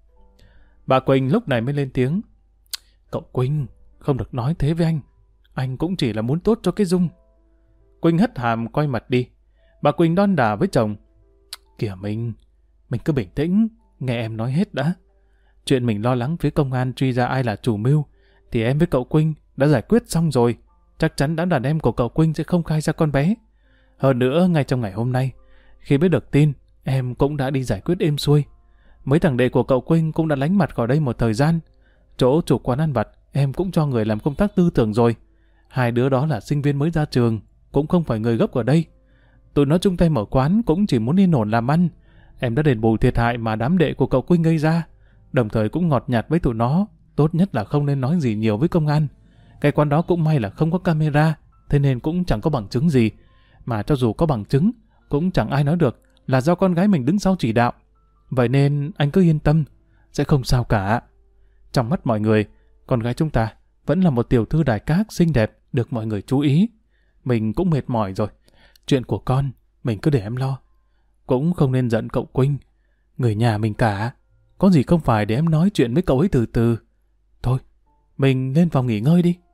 Bà Quỳnh lúc này mới lên tiếng. Cậu Quỳnh, không được nói thế với anh. Anh cũng chỉ là muốn tốt cho cái Dung. Quỳnh hất hàm quay mặt đi. Bà Quỳnh đon đả với chồng. Kìa mình cứ bình tĩnh, nghe em nói hết đã. Chuyện mình lo lắng phía công an truy ra ai là chủ mưu, thì em với cậu Quỳnh đã giải quyết xong rồi. Chắc chắn đám đàn em của cậu Quỳnh sẽ không khai ra con bé. Hơn nữa, ngay trong ngày hôm nay, khi biết được tin, em cũng đã đi giải quyết êm xuôi. Mấy thằng đệ của cậu Quỳnh cũng đã lánh mặt khỏi đây một thời gian. Chỗ chủ quán ăn vặt, em cũng cho người làm công tác tư tưởng rồi. Hai đứa đó là sinh viên mới ra trường, cũng không phải người gốc ở đây. Tụi nó chung tay mở quán cũng chỉ muốn yên ổn làm ăn. Em đã đền bù thiệt hại mà đám đệ của cậu Quỳnh gây ra, đồng thời cũng ngọt nhạt với tụi nó. Tốt nhất là không nên nói gì nhiều với công an. Cái quán đó cũng may là không có camera, thế nên cũng chẳng có bằng chứng gì. Mà cho dù có bằng chứng, cũng chẳng ai nói được là do con gái mình đứng sau chỉ đạo. Vậy nên anh cứ yên tâm, sẽ không sao cả. Trong mắt mọi người, con gái chúng ta vẫn là một tiểu thư đài các xinh đẹp được mọi người chú ý. Mình cũng mệt mỏi rồi. Chuyện của con, mình cứ để em lo. Cũng không nên giận cậu Quỳnh. Người nhà mình cả. Có gì không phải để em nói chuyện với cậu ấy từ từ. Thôi, mình lên phòng nghỉ ngơi đi.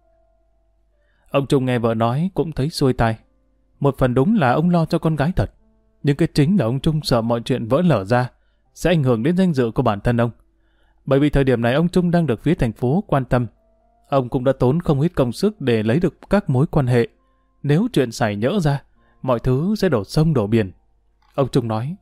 Ông Trung nghe vợ nói cũng thấy xuôi tai. Một phần đúng là ông lo cho con gái thật. Nhưng cái chính là ông Trung sợ mọi chuyện vỡ lở ra sẽ ảnh hưởng đến danh dự của bản thân ông. Bởi vì thời điểm này ông Trung đang được phía thành phố quan tâm. Ông cũng đã tốn không ít công sức để lấy được các mối quan hệ. Nếu chuyện xảy nhỡ ra, mọi thứ sẽ đổ sông đổ biển. Ông Trung nói,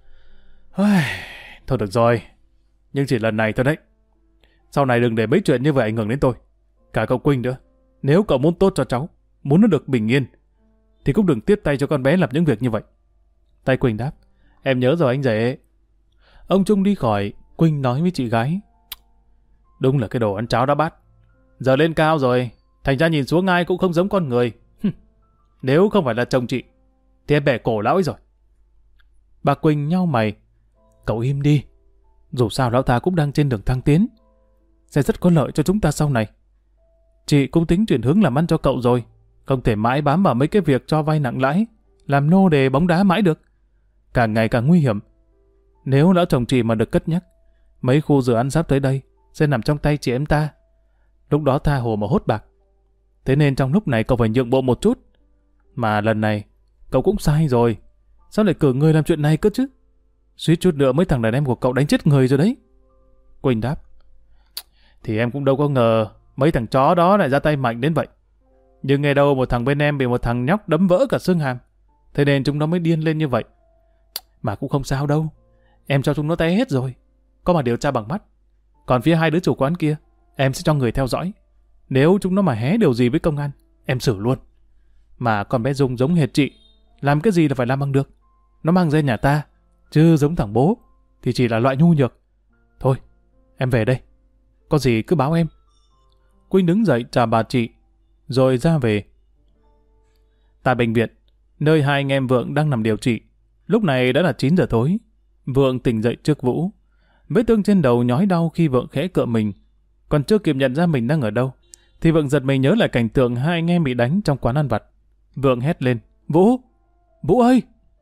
thôi được rồi, nhưng chỉ lần này thôi đấy. Sau này đừng để mấy chuyện như vậy ảnh hưởng đến tôi. Cả cậu Quỳnh nữa. Nếu cậu muốn tốt cho cháu, muốn nó được bình yên, thì cũng đừng tiếp tay cho con bé làm những việc như vậy. Tay Quỳnh đáp, em nhớ rồi anh rể. Ông Trung đi khỏi, Quỳnh nói với chị gái, đúng là cái đồ ăn cháo đã bát. Giờ lên cao rồi, thành ra nhìn xuống ai cũng không giống con người. Nếu không phải là chồng chị, thì em bẻ cổ lão ấy rồi. Bà Quỳnh nhau mày, cậu im đi. Dù sao lão ta cũng đang trên đường thăng tiến, sẽ rất có lợi cho chúng ta sau này. Chị cũng tính chuyển hướng làm ăn cho cậu rồi, không thể mãi bám vào mấy cái việc cho vay nặng lãi, làm nô đề bóng đá mãi được. Càng ngày càng nguy hiểm. Nếu lão chồng chị mà được cất nhắc, mấy khu dự án sắp tới đây sẽ nằm trong tay chị em ta. Lúc đó tha hồ mà hốt bạc. Thế nên trong lúc này cậu phải nhượng bộ một chút. Mà lần này cậu cũng sai rồi. Sao lại cử người làm chuyện này cơ chứ? Suýt chút nữa mấy thằng đàn em của cậu đánh chết người rồi đấy. Quỳnh đáp, thì em cũng đâu có ngờ mấy thằng chó đó lại ra tay mạnh đến vậy. Nhưng nghe đâu một thằng bên em bị một thằng nhóc đấm vỡ cả xương hàm, thế nên chúng nó mới điên lên như vậy. Mà cũng không sao đâu, em cho chúng nó té hết rồi, có mà điều tra bằng mắt. Còn phía hai đứa chủ quán kia, em sẽ cho người theo dõi. Nếu chúng nó mà hé điều gì với công an, em xử luôn. Mà con bé Dung giống hệt chị, làm cái gì là phải làm bằng được. Nó mang gen nhà ta, chứ giống thằng bố thì chỉ là loại nhu nhược. Thôi, em về đây, có gì cứ báo em. Quỳnh đứng dậy chào bà chị, rồi ra về. Tại bệnh viện, nơi hai anh em Vượng đang nằm điều trị, lúc này đã là 9 giờ tối. Vượng tỉnh dậy trước Vũ. Vết thương trên đầu nhói đau khi Vượng khẽ cựa mình. Còn chưa kịp nhận ra mình đang ở đâu, thì Vượng giật mình nhớ lại cảnh tượng hai anh em bị đánh trong quán ăn vặt. Vượng hét lên, Vũ! Vũ ơi!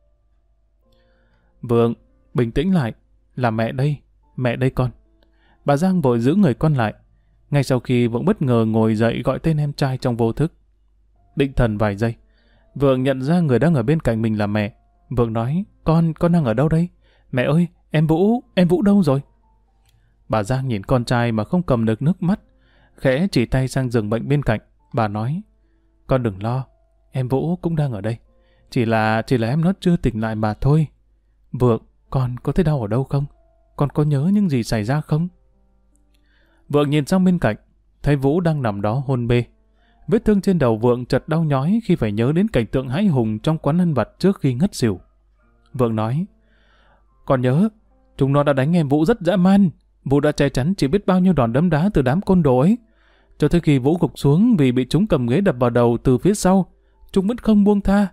Vượng, bình tĩnh lại, là mẹ đây con. Bà Giang vội giữ người con lại. Ngay sau khi Vượng bất ngờ ngồi dậy gọi tên em trai trong vô thức. Định thần vài giây, Vượng nhận ra người đang ở bên cạnh mình là mẹ. Vượng nói, con đang ở đâu đây? Mẹ ơi, em Vũ đâu rồi? Bà Giang nhìn con trai mà không cầm được nước mắt, khẽ chỉ tay sang giường bệnh bên cạnh. Bà nói, con đừng lo, em Vũ cũng đang ở đây. Chỉ là em nó chưa tỉnh lại mà thôi. Vượng, con có thấy đau ở đâu không? Con có nhớ những gì xảy ra không? Vượng nhìn sang bên cạnh, thấy Vũ đang nằm đó hôn mê. Vết thương trên đầu Vượng chợt đau nhói khi phải nhớ đến cảnh tượng hãi hùng trong quán ăn vặt trước khi ngất xỉu. Vượng nói, con nhớ, chúng nó đã đánh em Vũ rất dã man. Vũ đã che chắn chỉ biết bao nhiêu đòn đấm đá từ đám côn đồ ấy. Cho tới khi Vũ gục xuống vì bị chúng cầm ghế đập vào đầu từ phía sau, chúng vẫn không buông tha.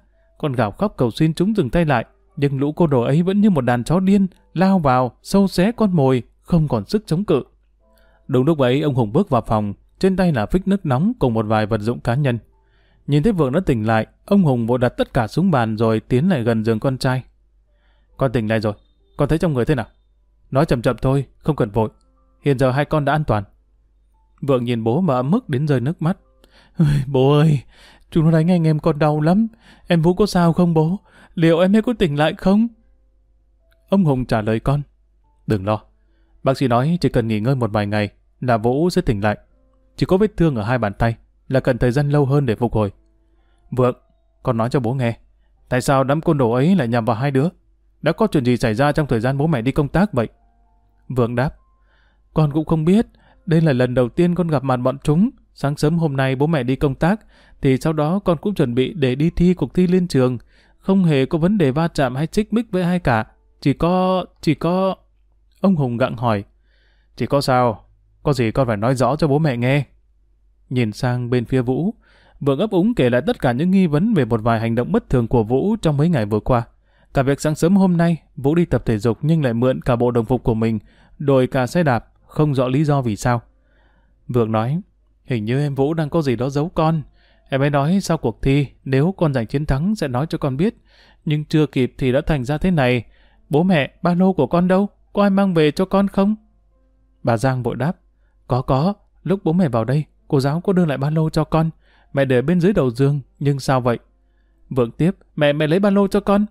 Con gào khóc cầu xin chúng dừng tay lại, nhưng lũ côn đồ ấy vẫn như một đàn chó điên, lao vào, sâu xé con mồi, không còn sức chống cự. Đúng lúc ấy ông Hùng bước vào phòng, trên tay là phích nước nóng cùng một vài vật dụng cá nhân. Nhìn thấy Vượng đã tỉnh lại, ông Hùng vội đặt tất cả xuống bàn rồi tiến lại gần giường con trai. Con tỉnh lại rồi, con thấy trong người thế nào? Nói chậm chậm thôi, không cần vội. Hiện giờ hai con đã an toàn. Vượng nhìn bố mà ấm ức đến rơi nước mắt. Bố ơi, chúng nó đánh anh em con đau lắm. Em Vũ có sao không bố? Liệu em ấy có tỉnh lại không? Ông Hùng trả lời con. Đừng lo. Bác sĩ nói chỉ cần nghỉ ngơi một vài ngày là Vũ sẽ tỉnh lại. Chỉ có vết thương ở hai bàn tay là cần thời gian lâu hơn để phục hồi. Vượng, con nói cho bố nghe. Tại sao đám côn đồ ấy lại nhằm vào hai đứa? Đã có chuyện gì xảy ra trong thời gian bố mẹ đi công tác vậy? Vượng đáp. Con cũng không biết. Đây là lần đầu tiên con gặp mặt bọn chúng. Sáng sớm hôm nay bố mẹ đi công tác, thì sau đó con cũng chuẩn bị để đi thi cuộc thi liên trường. Không hề có vấn đề va chạm hay xích mích với ai cả. Chỉ có... Ông Hùng gặng hỏi. Chỉ có sao? Có gì con phải nói rõ cho bố mẹ nghe. Nhìn sang bên phía Vũ, Vượng ấp úng kể lại tất cả những nghi vấn về một vài hành động bất thường của Vũ trong mấy ngày vừa qua. Cả việc sáng sớm hôm nay, Vũ đi tập thể dục nhưng lại mượn cả bộ đồng phục của mình, đổi cả xe đạp, không rõ lý do vì sao. Vượng nói, hình như em Vũ đang có gì đó giấu con. Em ấy nói sau cuộc thi, nếu con giành chiến thắng sẽ nói cho con biết. Nhưng chưa kịp thì đã thành ra thế này. Bố mẹ, ba lô của con đâu? Có ai mang về cho con không? Bà Giang vội đáp, có. Lúc bố mẹ vào đây, cô giáo có đưa lại ba lô cho con. Mẹ để bên dưới đầu giường, nhưng sao vậy? Vượng tiếp, mẹ lấy ba lô cho con.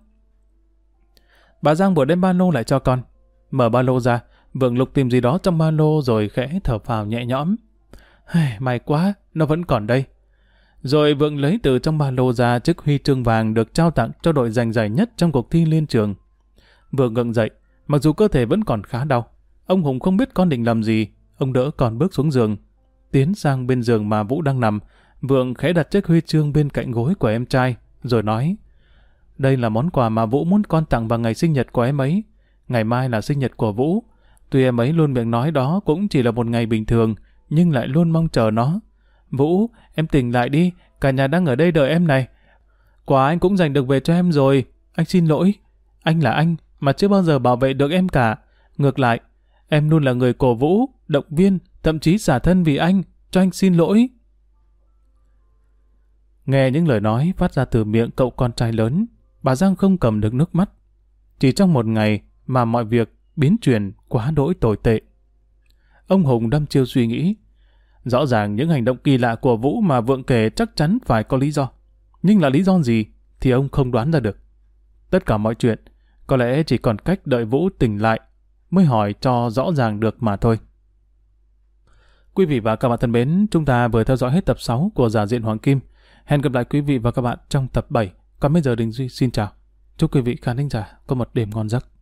Bà Giang vừa đem ba lô lại cho con. Mở ba lô ra, Vượng lục tìm gì đó trong ba lô rồi khẽ thở phào nhẹ nhõm. May quá, nó vẫn còn đây. Rồi Vượng lấy từ trong ba lô ra chiếc huy chương vàng được trao tặng cho đội giành giải nhất trong cuộc thi liên trường. Vượng gượng dậy, mặc dù cơ thể vẫn còn khá đau. Ông Hùng không biết con định làm gì, ông đỡ con bước xuống giường. Tiến sang bên giường mà Vũ đang nằm, Vượng khẽ đặt chiếc huy chương bên cạnh gối của em trai, rồi nói, đây là món quà mà Vũ muốn con tặng vào ngày sinh nhật của em ấy. Ngày mai là sinh nhật của Vũ. Tuy em ấy luôn miệng nói đó cũng chỉ là một ngày bình thường, nhưng lại luôn mong chờ nó. Vũ, em tỉnh lại đi, cả nhà đang ở đây đợi em này. Quà anh cũng giành được về cho em rồi, anh xin lỗi. Anh là anh, mà chưa bao giờ bảo vệ được em cả. Ngược lại, em luôn là người cổ vũ, động viên, thậm chí xả thân vì anh, cho anh xin lỗi. Nghe những lời nói phát ra từ miệng cậu con trai lớn, bà Giang không cầm được nước mắt. Chỉ trong một ngày mà mọi việc biến chuyển quá đỗi tồi tệ. Ông Hùng đăm chiêu suy nghĩ. Rõ ràng những hành động kỳ lạ của Vũ mà Vượng kể chắc chắn phải có lý do. Nhưng là lý do gì thì ông không đoán ra được. Tất cả mọi chuyện có lẽ chỉ còn cách đợi Vũ tỉnh lại mới hỏi cho rõ ràng được mà thôi. Quý vị và các bạn thân mến, chúng ta vừa theo dõi hết tập 6 của Giả Diện Hoàng Kim. Hẹn gặp lại quý vị và các bạn trong tập 7. Còn bây giờ Đình Duy xin chào. Chúc quý vị khán thính giả có một đêm ngon giấc.